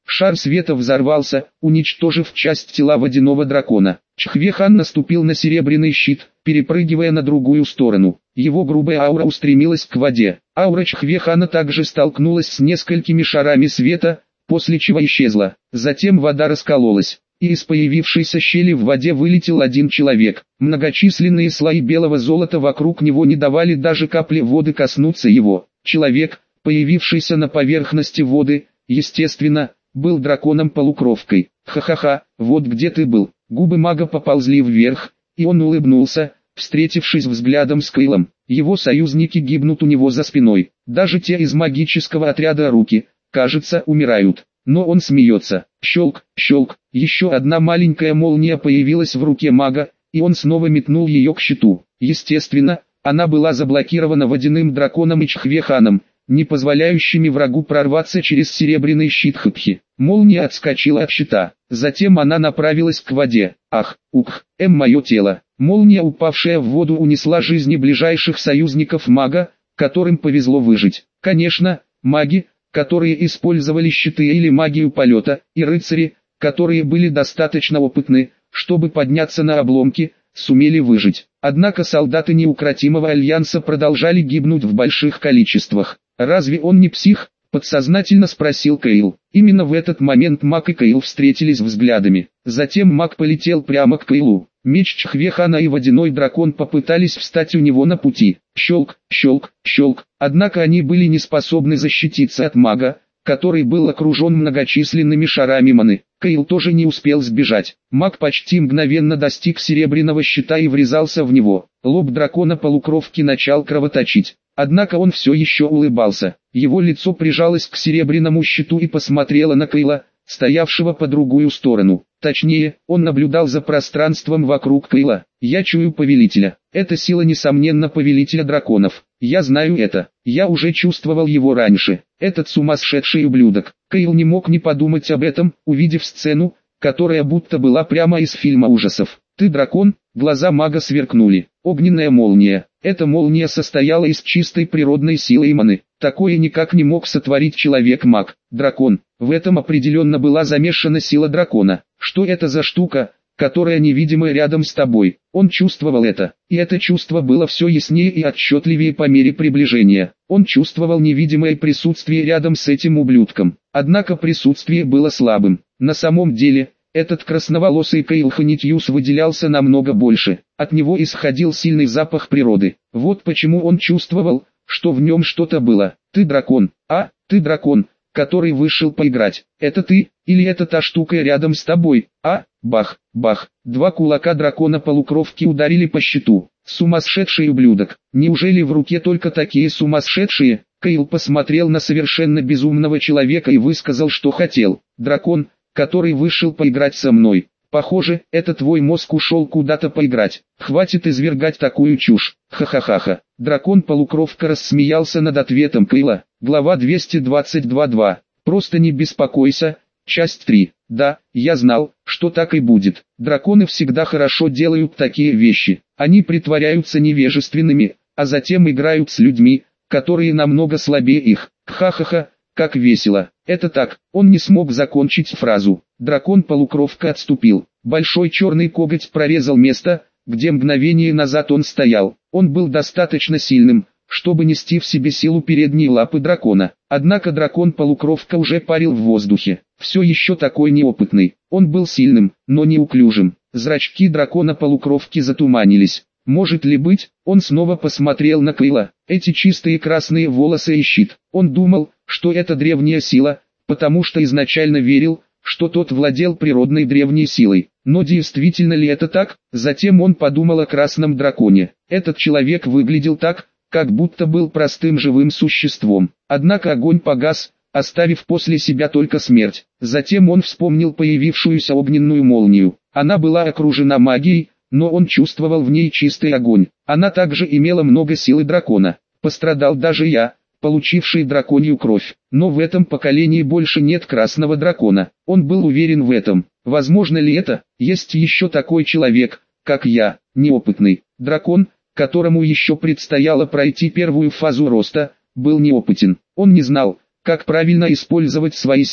Шар света взорвался, уничтожив часть тела водяного дракона. Чхвехан наступил на серебряный щит, перепрыгивая на другую сторону. Его грубая аура устремилась к воде. Аура Чхвехана также столкнулась с несколькими шарами света, после чего исчезла. Затем вода раскололась, и из появившейся щели в воде вылетел один человек. Многочисленные слои белого золота вокруг него не давали даже капли воды коснуться его. Человек, появившийся на поверхности воды, естественно, был драконом-полукровкой. Ха-ха-ха, вот где ты был. Губы мага поползли вверх, и он улыбнулся, встретившись взглядом с Кейлом. Его союзники гибнут у него за спиной. Даже те из магического отряда руки, кажется, умирают. Но он смеется. Щелк, щелк, еще одна маленькая молния появилась в руке мага, и он снова метнул ее к щиту. Естественно, она была заблокирована водяным драконом и Чхвеханом, не позволяющими врагу прорваться через серебряный щит Хапхи. Молния отскочила от щита, затем она направилась к воде. Ах, ух, эм мое тело. Молния, упавшая в воду, унесла жизни ближайших союзников мага, которым повезло выжить. Конечно, маги, которые использовали щиты или магию полета, и рыцари, которые были достаточно опытны, чтобы подняться на обломки, сумели выжить. Однако солдаты неукротимого альянса продолжали гибнуть в больших количествах. «Разве он не псих?» – подсознательно спросил Кейл. Именно в этот момент маг и Кейл встретились взглядами. Затем маг полетел прямо к Кейлу. Меч Чхвехана и водяной дракон попытались встать у него на пути. Щелк, щелк, щелк. Однако они были не способны защититься от мага, который был окружен многочисленными шарами маны. Кейл тоже не успел сбежать. Маг почти мгновенно достиг серебряного щита и врезался в него. Лоб дракона-полукровки начал кровоточить. Однако он все еще улыбался. Его лицо прижалось к серебряному щиту и посмотрело на Кейла, стоявшего по другую сторону. Точнее, он наблюдал за пространством вокруг Кейла. «Я чую повелителя. Это сила, несомненно, повелителя драконов. Я знаю это. Я уже чувствовал его раньше. Этот сумасшедший ублюдок». Кейл не мог не подумать об этом, увидев сцену, которая будто была прямо из фильма ужасов. «Ты дракон?» Глаза мага сверкнули. Огненная молния. Эта молния состояла из чистой природной силы маны. Такое никак не мог сотворить человек-маг. Дракон. В этом определенно была замешана сила дракона. Что это за штука, которая невидимая рядом с тобой? Он чувствовал это, и это чувство было все яснее и отчетливее по мере приближения. Он чувствовал невидимое присутствие рядом с этим ублюдком. Однако присутствие было слабым. На самом деле, этот красноволосый Кейл Ханитьюс выделялся намного больше. От него исходил сильный запах природы. Вот почему он чувствовал, что в нем что-то было. «Ты дракон, а, ты дракон, который вышел поиграть. Это ты, или это та штука рядом с тобой, а?» Бах, бах. Два кулака дракона-полукровки ударили по щиту. Сумасшедший ублюдок. Неужели в руке только такие сумасшедшие? Кейл посмотрел на совершенно безумного человека и высказал, что хотел. «Дракон, который вышел поиграть со мной. Похоже, это твой мозг ушел куда-то поиграть. Хватит извергать такую чушь. Ха-ха-ха-ха». Дракон-полукровка рассмеялся над ответом Кейла. Глава двести двадцать два точка два. Просто не беспокойся. Часть три. Да, я знал, что так и будет. Драконы всегда хорошо делают такие вещи. Они притворяются невежественными, а затем играют с людьми, которые намного слабее их. Ха-ха-ха. Как весело. Это так, он не смог закончить фразу. Дракон-полукровка отступил. Большой черный коготь прорезал место, где мгновение назад он стоял. Он был достаточно сильным, чтобы нести в себе силу передней лапы дракона. Однако дракон-полукровка уже парил в воздухе. Все еще такой неопытный. Он был сильным, но неуклюжим. Зрачки дракона-полукровки затуманились. Может ли быть, он снова посмотрел на Кейла. Эти чистые красные волосы и щит. Он думал, что это древняя сила, потому что изначально верил, что тот владел природной древней силой. Но действительно ли это так? Затем он подумал о красном драконе. Этот человек выглядел так, как будто был простым живым существом. Однако огонь погас, оставив после себя только смерть. Затем он вспомнил появившуюся огненную молнию. Она была окружена магией, но он чувствовал в ней чистый огонь. Она также имела много силы дракона. Пострадал даже я, получивший драконью кровь. Но в этом поколении больше нет красного дракона. Он был уверен в этом. Возможно ли это? Есть еще такой человек, как я, неопытный. Дракон, которому еще предстояло пройти первую фазу роста, был неопытен. Он не знал, как правильно использовать свои силы.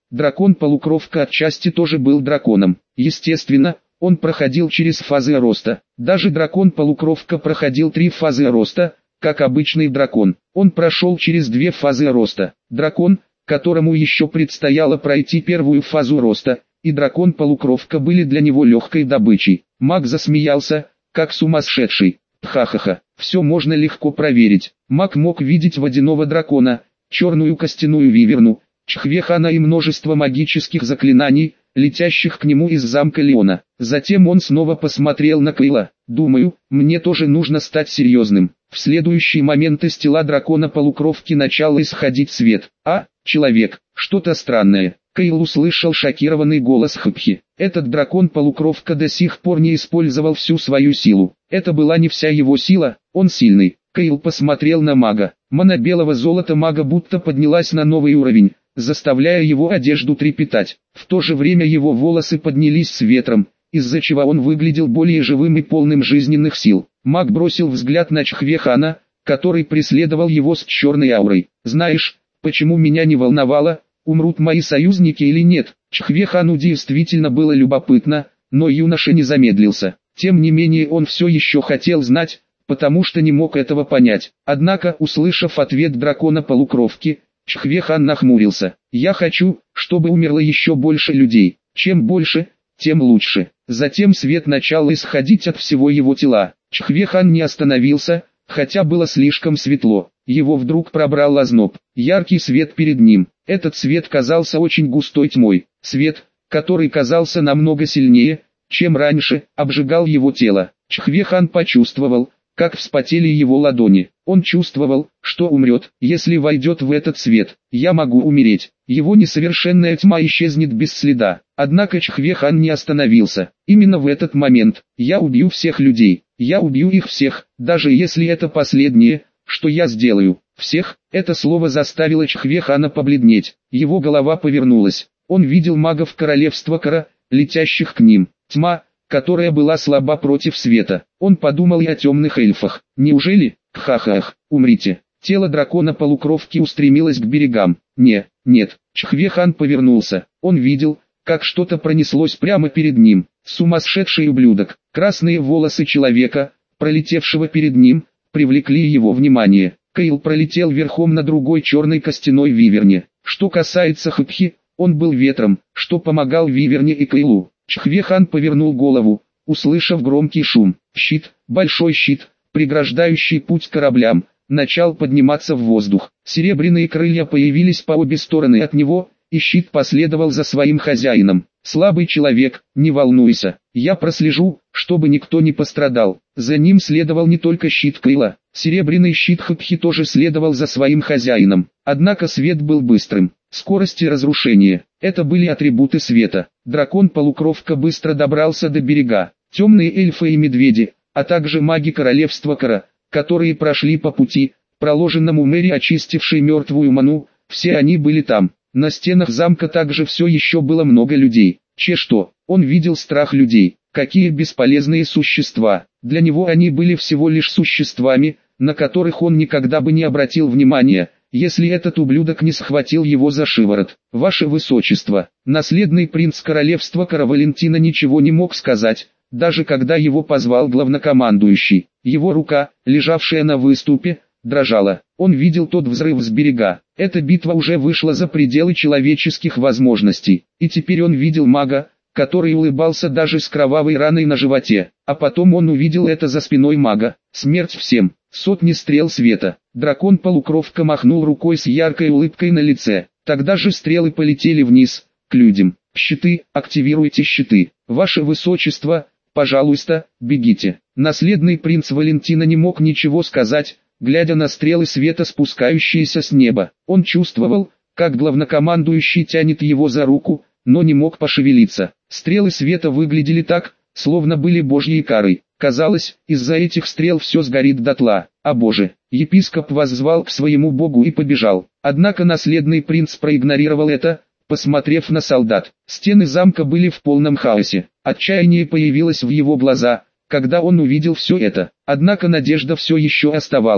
Дракон-полукровка отчасти тоже был драконом. Естественно, он проходил через фазы роста. Даже дракон-полукровка проходил три фазы роста, как обычный дракон. Он прошел через две фазы роста. Дракон, которому еще предстояло пройти первую фазу роста, и дракон-полукровка были для него легкой добычей. Маг засмеялся, как сумасшедший. Ха-ха-ха, все можно легко проверить. Маг мог видеть водяного дракона, черную костяную виверну, Чхвехана и множество магических заклинаний, летящих к нему из замка Леона. Затем он снова посмотрел на Кейла. «Думаю, мне тоже нужно стать серьезным». В следующий момент из тела дракона-полукровки начал исходить свет. «А, человек, что-то странное». Кейл услышал шокированный голос Хпхи. Этот дракон-полукровка до сих пор не использовал всю свою силу. Это была не вся его сила, он сильный. Кейл посмотрел на мага. Мана белого золота мага будто поднялась на новый уровень, заставляя его одежду трепетать. В то же время его волосы поднялись с ветром, из-за чего он выглядел более живым и полным жизненных сил. Маг бросил взгляд на Чхвехана, который преследовал его с черной аурой. «Знаешь, почему меня не волновало, умрут мои союзники или нет?» Чхвехану действительно было любопытно, но юноша не замедлился. Тем не менее он все еще хотел знать, потому что не мог этого понять. Однако, услышав ответ дракона-полукровки, Чхвехан нахмурился. «Я хочу, чтобы умерло еще больше людей. Чем больше, тем лучше». Затем свет начал исходить от всего его тела. Чхвехан не остановился, хотя было слишком светло. Его вдруг пробрал озноб. Яркий свет перед ним. Этот свет казался очень густой тьмой. Свет, который казался намного сильнее, чем раньше, обжигал его тело. Чхвехан почувствовал, как вспотели его ладони. Он чувствовал, что умрет, если войдет в этот свет. «Я могу умереть». Его несовершенная тьма исчезнет без следа. Однако Чхвехан не остановился. Именно в этот момент «я убью всех людей». «Я убью их всех, даже если это последнее, что я сделаю». «Всех» — это слово заставило Чхвехана побледнеть. Его голова повернулась. Он видел магов королевства Кара, летящих к ним. Тьма, которая была слаба против света. Он подумал и о темных эльфах. Неужели? Ха-ха-ах, умрите. Тело дракона-полукровки устремилось к берегам. Не, нет. Чхвехан повернулся. Он видел, как что-то пронеслось прямо перед ним. Сумасшедший ублюдок. Красные волосы человека, пролетевшего перед ним, привлекли его внимание. Кейл пролетел верхом на другой черной костяной виверне. Что касается Хпхи, он был ветром, что помогал виверне и Кейлу. Чхвехан повернул голову, услышав громкий шум. Щит, большой щит, преграждающий путь кораблям, начал подниматься в воздух. Серебряные крылья появились по обе стороны от него, и щит последовал за своим хозяином. «Слабый человек, не волнуйся, я прослежу, чтобы никто не пострадал». За ним следовал не только щит Кейла, серебряный щит Хпхи тоже следовал за своим хозяином. Однако свет был быстрым. Скорость и разрушение – это были атрибуты света. Дракон-полукровка быстро добрался до берега. Темные эльфы и медведи, а также маги королевства Кара, которые прошли по пути, проложенному Мэри, очистившей мертвую ману, все они были там. На стенах замка также все еще было много людей. Че что, он видел страх людей. Какие бесполезные существа. Для него они были всего лишь существами, на которых он никогда бы не обратил внимания, если этот ублюдок не схватил его за шиворот. «Ваше Высочество», наследный принц королевства Кара Валентина ничего не мог сказать, даже когда его позвал главнокомандующий. Его рука, лежавшая на выступе, дрожала. Он видел тот взрыв с берега. Эта битва уже вышла за пределы человеческих возможностей. И теперь он видел мага, который улыбался даже с кровавой раной на животе. А потом он увидел это за спиной мага. Смерть всем. Сотни стрел света. Дракон-полукровка махнул рукой с яркой улыбкой на лице. Тогда же стрелы полетели вниз, к людям. «Щиты, активируйте щиты. Ваше Высочество, пожалуйста, бегите». Наследный принц Валентина не мог ничего сказать, глядя на стрелы света, спускающиеся с неба. Он чувствовал, как главнокомандующий тянет его за руку, но не мог пошевелиться. Стрелы света выглядели так, словно были божьей карой. Казалось, из-за этих стрел все сгорит дотла. «О боже!» Епископ воззвал к своему богу и побежал. Однако наследный принц проигнорировал это, посмотрев на солдат. Стены замка были в полном хаосе. Отчаяние появилось в его глаза, когда он увидел все это. Однако надежда все еще оставалась.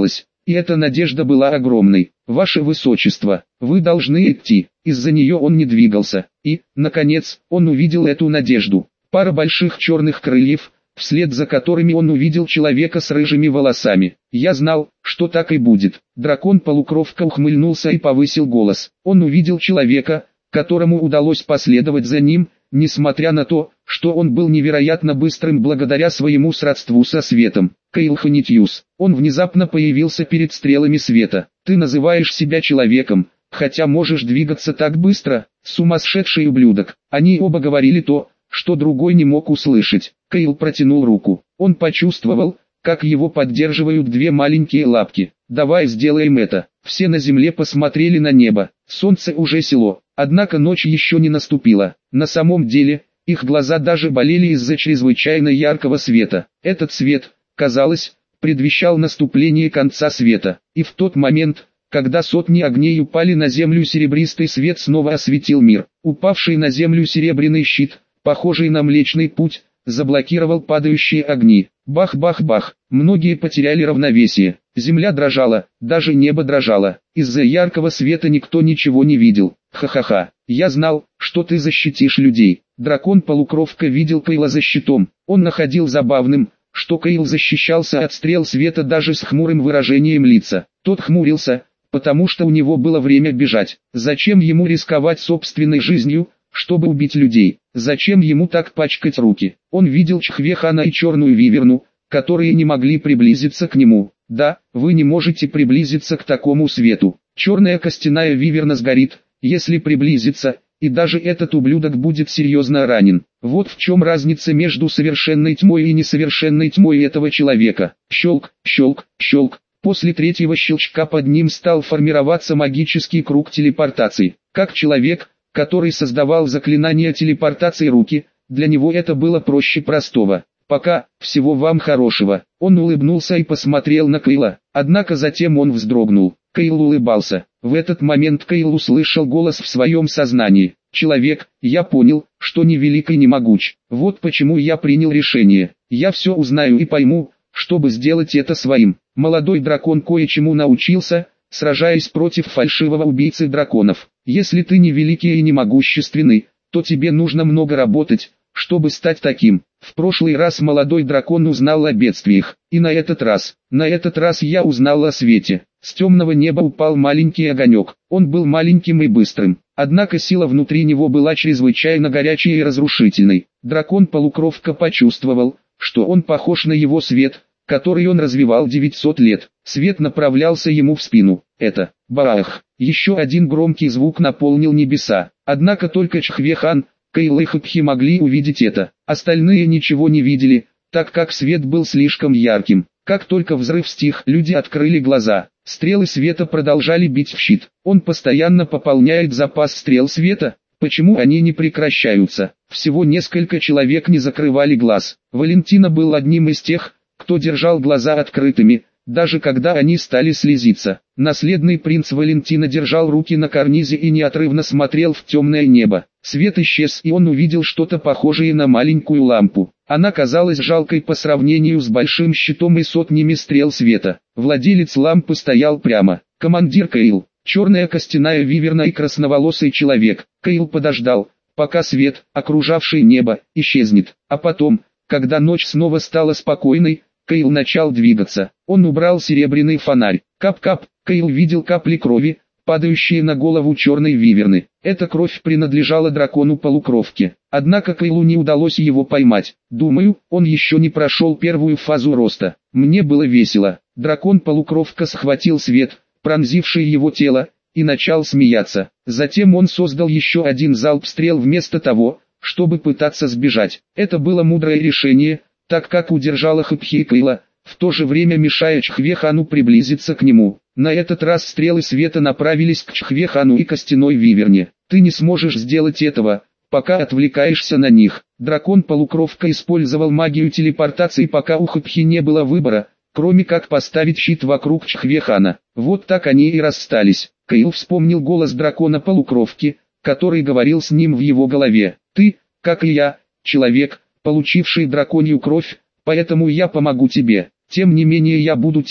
И эта надежда была огромной. «Ваше Высочество, вы должны идти». Из-за нее он не двигался. И, наконец, он увидел эту надежду. Пара больших черных крыльев, вслед за которыми он увидел человека с рыжими волосами. «Я знал, что так и будет». Дракон-полукровка ухмыльнулся и повысил голос. Он увидел человека, которому удалось последовать за ним, несмотря на то, что он был невероятно быстрым благодаря своему сродству со светом. Кайл Ханитьюс. Он внезапно появился перед стрелами света. «Ты называешь себя человеком, хотя можешь двигаться так быстро, сумасшедший ублюдок». Они оба говорили то, что другой не мог услышать. Кайл протянул руку. Он почувствовал, как его поддерживают две маленькие лапки. «Давай сделаем это». Все на земле посмотрели на небо. Солнце уже село, однако ночь еще не наступила. На самом деле, их глаза даже болели из-за чрезвычайно яркого света. Этот свет, казалось, предвещал наступление конца света. И в тот момент, когда сотни огней упали на землю, серебристый свет снова осветил мир. Упавший на землю серебряный щит, похожий на Млечный Путь, заблокировал падающие огни. Бах-бах-бах, многие потеряли равновесие. Земля дрожала, даже небо дрожало. Из-за яркого света никто ничего не видел. Ха-ха-ха, я знал, что ты защитишь людей. Дракон-полукровка видел Кайла за щитом. Он находил забавным, что Кайл защищался от стрел света даже с хмурым выражением лица. Тот хмурился, потому что у него было время бежать. Зачем ему рисковать собственной жизнью, чтобы убить людей? Зачем ему так пачкать руки? Он видел Чхвехана и черную виверну, которые не могли приблизиться к нему. Да, вы не можете приблизиться к такому свету. Черная костяная виверна сгорит, если приблизиться, и даже этот ублюдок будет серьезно ранен. Вот в чем разница между совершенной тьмой и несовершенной тьмой этого человека. Щелк, щелк, щелк. После третьего щелчка под ним стал формироваться магический круг телепортации. Как человек, который создавал заклинание телепортации руки, для него это было проще простого. «Пока, всего вам хорошего». Он улыбнулся и посмотрел на Кайла, однако затем он вздрогнул. Кайл улыбался. В этот момент Кайл услышал голос в своем сознании. «Человек, я понял, что ни велик и ни могуч. Вот почему я принял решение. Я все узнаю и пойму, чтобы сделать это своим». Молодой дракон кое-чему научился, сражаясь против фальшивого убийцы драконов. Если ты не великий и не могущественный, то тебе нужно много работать, чтобы стать таким. В прошлый раз молодой дракон узнал о бедствиях, и на этот раз, на этот раз я узнал о свете. С темного неба упал маленький огонек. Он был маленьким и быстрым, однако сила внутри него была чрезвычайно горячей и разрушительной. Дракон-полукровка почувствовал, что он похож на его свет, который он развивал девятьсот лет. Свет направлялся ему в спину. Это, баах, еще один громкий звук наполнил небеса. Однако только Чхвехан, Кайл и Хапхи могли увидеть это. Остальные ничего не видели, так как свет был слишком ярким. Как только взрыв стих, люди открыли глаза. Стрелы света продолжали бить в щит. Он постоянно пополняет запас стрел света. Почему они не прекращаются? Всего несколько человек не закрывали глаз. Валентина был одним из тех, кто держал глаза открытыми, даже когда они стали слезиться. Наследный принц Валентина держал руки на карнизе и неотрывно смотрел в темное небо. Свет исчез, и он увидел что-то похожее на маленькую лампу. Она казалась жалкой по сравнению с большим щитом и сотнями стрел света. Владелец лампы стоял прямо. Командир Кайл, черная костяная виверна и красноволосый человек. Кайл подождал, пока свет, окружавший небо, исчезнет. А потом, когда ночь снова стала спокойной, Кайл начал двигаться. Он убрал серебряный фонарь. Кап-кап, Кайл видел капли крови, падающие на голову черной виверны. Эта кровь принадлежала дракону-полукровке. Однако Кайлу не удалось его поймать. Думаю, он еще не прошел первую фазу роста. Мне было весело. Дракон-полукровка схватил свет, пронзивший его тело, и начал смеяться. Затем он создал еще один залп стрел вместо того, чтобы пытаться сбежать. Это было мудрое решение, так как удержала Хапхи и Кайла, в то же время мешая Чхвехану приблизиться к нему. На этот раз стрелы света направились к Чхвехану и костяной виверне. Ты не сможешь сделать этого, пока отвлекаешься на них. Дракон-полукровка использовал магию телепортации, пока у Хапхи не было выбора, кроме как поставить щит вокруг Чхвехана. Вот так они и расстались. Кайл вспомнил голос дракона-полукровки, который говорил с ним в его голове. Ты, как и я, человек, получивший драконью кровь, поэтому я помогу тебе. Тем не менее я буду тем,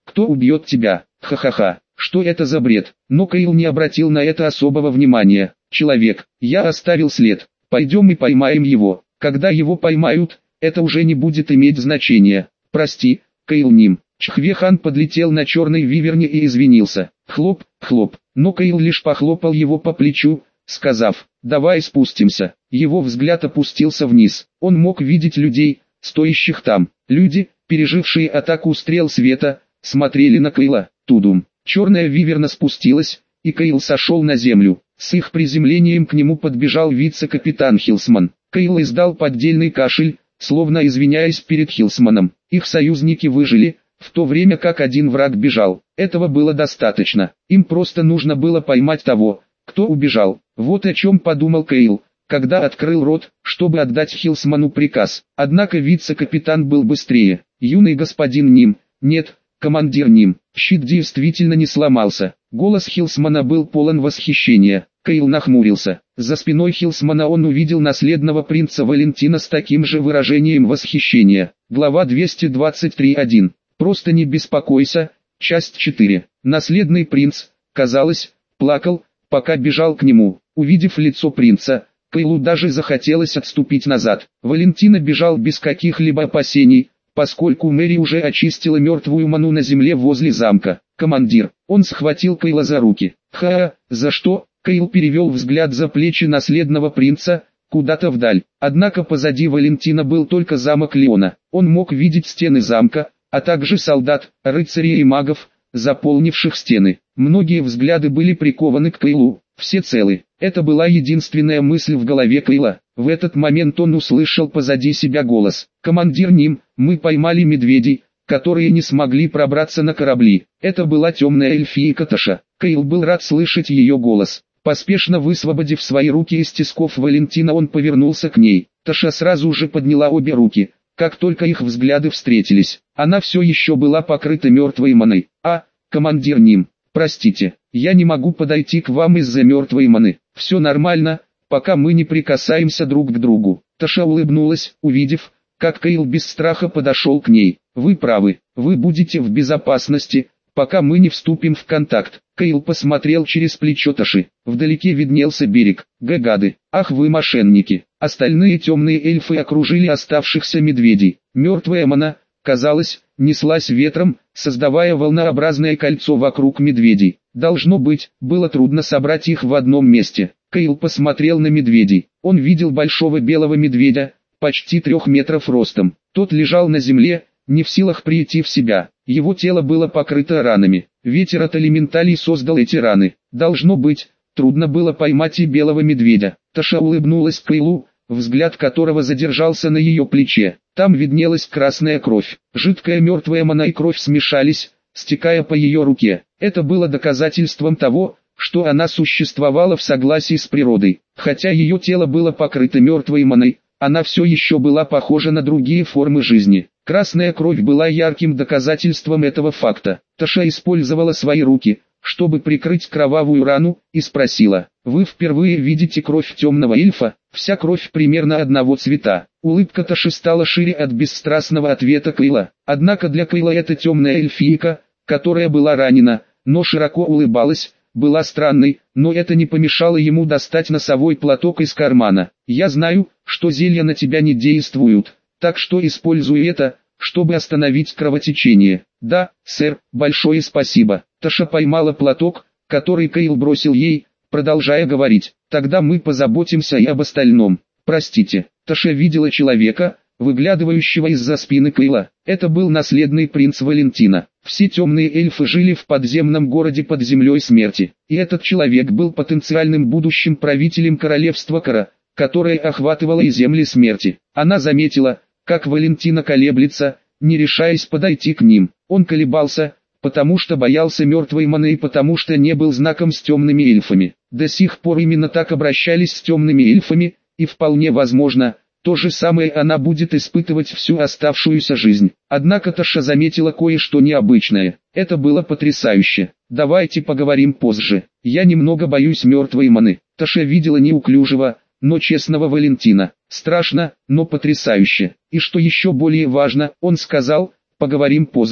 Кто убьет тебя? Ха-ха-ха. Что это за бред? Но Кайл не обратил на это особого внимания. Человек, я оставил след. Пойдем и поймаем его. Когда его поймают, это уже не будет иметь значения. Прости, Кайл Ним. Чхвехан подлетел на черной виверне и извинился. Хлоп, хлоп. Но Кайл лишь похлопал его по плечу, сказав: давай спустимся. Его взгляд опустился вниз. Он мог видеть людей, стоящих там. Люди, пережившие атаку стрел света, смотрели на Кайла. Тудум. Черная виверна спустилась, и Кайл сошел на землю. С их приземлением к нему подбежал вице-капитан Хилсман. Кайл издал поддельный кашель, словно извиняясь перед Хилсманом. Их союзники выжили, в то время как один враг бежал. Этого было достаточно. Им просто нужно было поймать того, кто убежал. Вот о чем подумал Кайл, когда открыл рот, чтобы отдать Хилсману приказ. Однако вице-капитан был быстрее. Юный господин Ним, нет, командир Ним. Щит действительно не сломался. Голос Хилсмана был полон восхищения. Кайл нахмурился. За спиной Хилсмана он увидел наследного принца Валентина с таким же выражением восхищения. Глава двести двадцать три точка один. Просто не беспокойся. Часть четыре. Наследный принц, казалось, плакал, пока бежал к нему. Увидев лицо принца, Кайлу даже захотелось отступить назад. Валентина бежал без каких-либо опасений, поскольку Мэри уже очистила мертвую ману на земле возле замка. Командир, он схватил Кайла за руки. Ха, за что? Кайл перевел взгляд за плечи наследного принца, куда-то вдаль. Однако позади Валентина был только замок Леона. Он мог видеть стены замка, а также солдат, рыцарей и магов, заполнивших стены. Многие взгляды были прикованы к Кайлу. Все целы. Это была единственная мысль в голове Кайла. В этот момент он услышал позади себя голос. «Командир Ним, мы поймали медведей, которые не смогли пробраться на корабли». Это была темная эльфийка Таша. Кайл был рад слышать ее голос. Поспешно высвободив свои руки из тисков Валентина, он повернулся к ней. Таша сразу же подняла обе руки, как только их взгляды встретились. Она все еще была покрыта мертвой маной. «А, командир Ним, простите, я не могу подойти к вам из-за мертвой маны. Все нормально, пока мы не прикасаемся друг к другу». Таша улыбнулась, увидев, как Кайл без страха подошел к ней. «Вы правы, вы будете в безопасности, пока мы не вступим в контакт». Кайл посмотрел через плечо Таши. Вдалеке виднелся берег. Гагады. «Ах вы мошенники!» Остальные темные эльфы окружили оставшихся медведей. Мертвая мана, казалось, неслась ветром, создавая волнообразное кольцо вокруг медведей. Должно быть, было трудно собрать их в одном месте. Кайл посмотрел на медведей. Он видел большого белого медведя, почти трех метров ростом. Тот лежал на земле, не в силах прийти в себя. Его тело было покрыто ранами. Ветер от элементалей создал эти раны. Должно быть, трудно было поймать и белого медведя. Таша улыбнулась Кайлу, взгляд которого задержался на ее плече. Там виднелась красная кровь. Жидкая мертвая мана и кровь смешались, стекая по ее руке. Это было доказательством того, что она существовала в согласии с природой. Хотя ее тело было покрыто мертвой маной, она все еще была похожа на другие формы жизни. Красная кровь была ярким доказательством этого факта. Таша использовала свои руки, чтобы прикрыть кровавую рану, и спросила: «Вы впервые видите кровь темного эльфа?» «Вся кровь примерно одного цвета». Улыбка Таши стала шире от бесстрастного ответа Кайла. Однако для Кайла эта темная эльфийка, которая была ранена, но широко улыбалась, была странной, но это не помешало ему достать носовой платок из кармана. «Я знаю, что зелья на тебя не действуют, так что используй это, чтобы остановить кровотечение». «Да, сэр, большое спасибо». Таша поймала платок, который Кайл бросил ей, продолжая говорить: «Тогда мы позаботимся и об остальном». «Простите». Таша видела человека, выглядывающего из-за спины Кайла. Это был наследный принц Валентина. Все темные эльфы жили в подземном городе под землей смерти. И этот человек был потенциальным будущим правителем королевства Кара, которое охватывало и земли смерти. Она заметила, как Валентина колеблется, не решаясь подойти к ним. Он колебался, потому что боялся мертвой маны и потому что не был знаком с темными эльфами. До сих пор именно так обращались с темными эльфами, и вполне возможно, то же самое она будет испытывать всю оставшуюся жизнь. Однако Таша заметила кое-что необычное. Это было потрясающе. «Давайте поговорим позже. Я немного боюсь мертвой маны». Таша видела неуклюжего, но честного Валентина. Страшно, но потрясающе. И что еще более важно, он сказал: «Поговорим позже».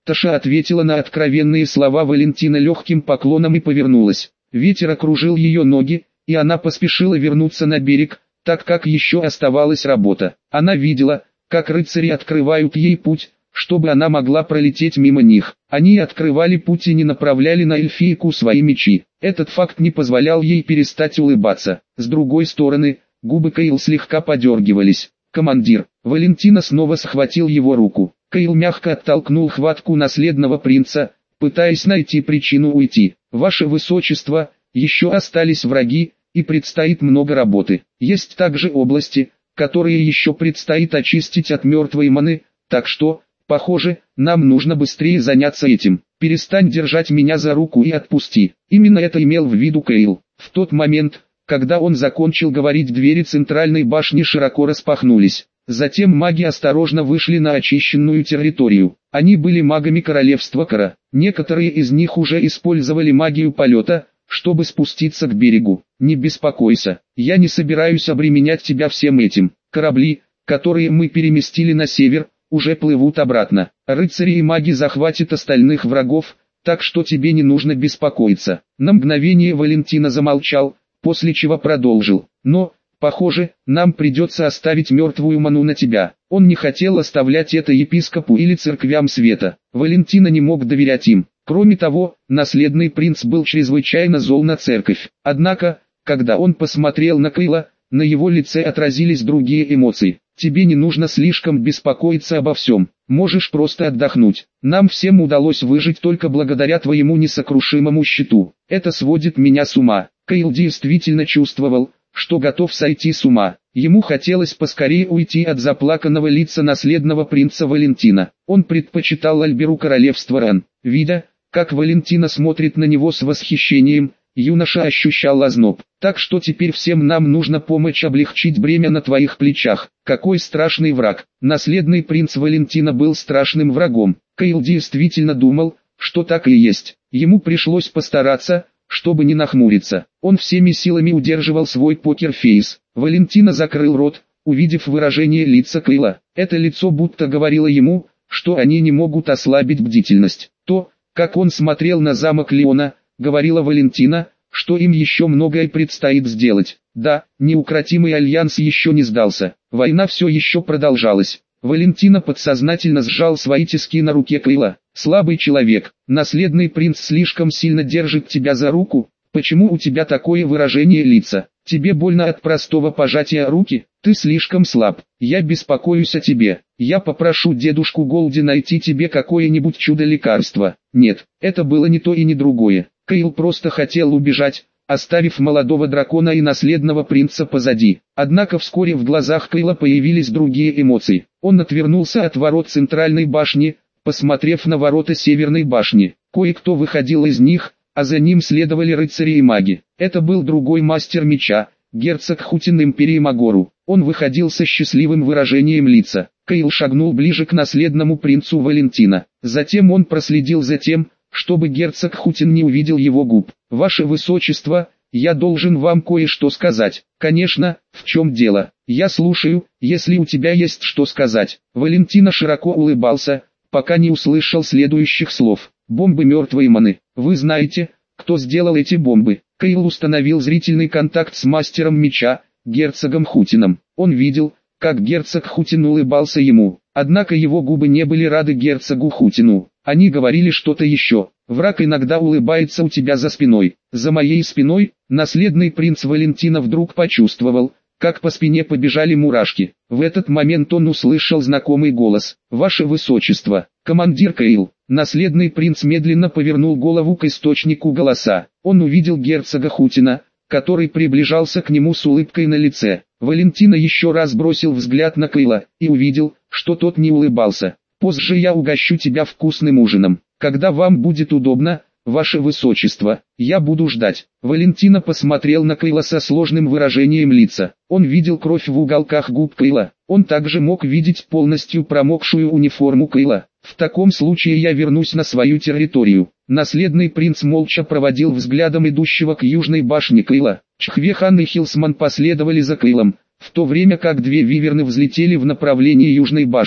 Таша ответила на откровенные слова Валентина легким поклоном и повернулась. Ветер окружил ее ноги, и она поспешила вернуться на берег, так как еще оставалась работа. Она видела, как рыцари открывают ей путь, чтобы она могла пролететь мимо них. Они открывали путь и не направляли на эльфийку свои мечи. Этот факт не позволял ей перестать улыбаться. С другой стороны, губы Кейл слегка подергивались. «Командир!» Валентина снова схватил его руку. Кейл мягко оттолкнул хватку наследного принца, пытаясь найти причину уйти. «Ваше Высочество, еще остались враги, и предстоит много работы. Есть также области, которые еще предстоит очистить от мертвой маны, так что, похоже, нам нужно быстрее заняться этим. Перестань держать меня за руку и отпусти». Именно это имел в виду Кейл. В тот момент, когда он закончил говорить, двери центральной башни широко распахнулись. Затем маги осторожно вышли на очищенную территорию. Они были магами королевства Кара. Некоторые из них уже использовали магию полета, чтобы спуститься к берегу. «Не беспокойся, я не собираюсь обременять тебя всем этим. Корабли, которые мы переместили на север, уже плывут обратно. Рыцари и маги захватят остальных врагов, так что тебе не нужно беспокоиться». На мгновение Валентина замолчал, после чего продолжил. «Но, похоже, нам придется оставить мертвую ману на тебя». Он не хотел оставлять это епископу или церквям света. Валентина не мог доверять им. Кроме того, наследный принц был чрезвычайно зол на церковь. Однако, когда он посмотрел на Кейла, на его лице отразились другие эмоции. «Тебе не нужно слишком беспокоиться обо всем, можешь просто отдохнуть. Нам всем удалось выжить только благодаря твоему несокрушимому щиту. Это сводит меня с ума». Кейл действительно чувствовал, что готов сойти с ума. Ему хотелось поскорее уйти от заплаканного лица наследного принца Валентина. Он предпочитал Альберу королевства Рен. Видя, как Валентина смотрит на него с восхищением, юноша ощущал озноб. «Так что теперь всем нам нужно помочь облегчить бремя на твоих плечах». Какой страшный враг! Наследный принц Валентина был страшным врагом. Кейл действительно думал, что так и есть. Ему пришлось постараться, чтобы не нахмуриться. Он всеми силами удерживал свой покерфейс. Валентина закрыл рот, увидев выражение лица Кейла. Это лицо будто говорило ему, что они не могут ослабить бдительность. То, как он смотрел на замок Леона, говорила Валентина, что им еще многое предстоит сделать. Да, неукротимый альянс еще не сдался. Война все еще продолжалась. Валентина подсознательно сжал свои тиски на руке Кейла. «Слабый человек, наследный принц слишком сильно держит тебя за руку. Почему у тебя такое выражение лица? Тебе больно от простого пожатия руки? Ты слишком слаб. Я беспокоюсь о тебе. Я попрошу дедушку Голди найти тебе какое-нибудь чудо-лекарство». Нет, это было не то и не другое. Кейл просто хотел убежать, оставив молодого дракона и наследного принца позади. Однако вскоре в глазах Кейла появились другие эмоции. Он отвернулся от ворот центральной башни, посмотрев на ворота северной башни. Кое-кто выходил из них, а за ним следовали рыцари и маги. Это был другой мастер меча, герцог Хутин Империи Магору. Он выходил со счастливым выражением лица. Кейл шагнул ближе к наследному принцу Валентина. Затем он проследил за тем, чтобы герцог Хутин не увидел его губ. «Ваше Высочество, я должен вам кое-что сказать». «Конечно, в чем дело? Я слушаю, если у тебя есть что сказать». Валентина широко улыбался, пока не услышал следующих слов. «Бомбы мертвой маны. Вы знаете, кто сделал эти бомбы?» Кейл установил зрительный контакт с мастером меча, герцогом Хутином. Он видел, как герцог Хутин улыбался ему, однако его губы не были рады герцогу Хутину. Они говорили что-то еще. «Враг иногда улыбается у тебя за спиной». За моей спиной, наследный принц Валентина вдруг почувствовал, как по спине побежали мурашки. В этот момент он услышал знакомый голос. «Ваше Высочество, командир Кейл». Наследный принц медленно повернул голову к источнику голоса. Он увидел герцога Хутина, который приближался к нему с улыбкой на лице. Валентина еще раз бросил взгляд на Кейла и увидел, что тот не улыбался. «Позже я угощу тебя вкусным ужином. Когда вам будет удобно, Ваше Высочество, я буду ждать». Валентина посмотрел на Кейла со сложным выражением лица. Он видел кровь в уголках губ Кейла. Он также мог видеть полностью промокшую униформу Кейла. «В таком случае я вернусь на свою территорию». Наследный принц молча проводил взглядом идущего к южной башне Кейла. Чхвехан и Хилсман последовали за Кейлом, в то время как две виверны взлетели в направлении южной башни.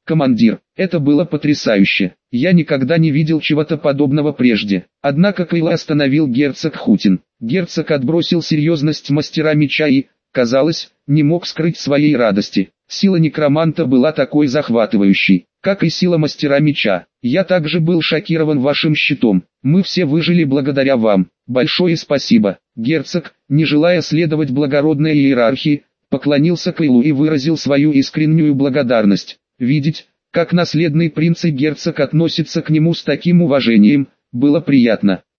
командир, это было потрясающе. Я никогда не видел чего-то подобного прежде. Однако Кайла остановил герцог Хутин. Герцог отбросил серьезность мастера меча и, казалось, не мог скрыть своей радости. Сила некроманта была такой захватывающей, как и сила мастера меча. Я также был шокирован вашим щитом. Мы все выжили благодаря вам. Большое спасибо. Герцог, не желая следовать благородной иерархии, поклонился Кайлу и выразил свою искреннюю благодарность. Видеть, как наследный принц и герцог относятся к нему с таким уважением, было приятно.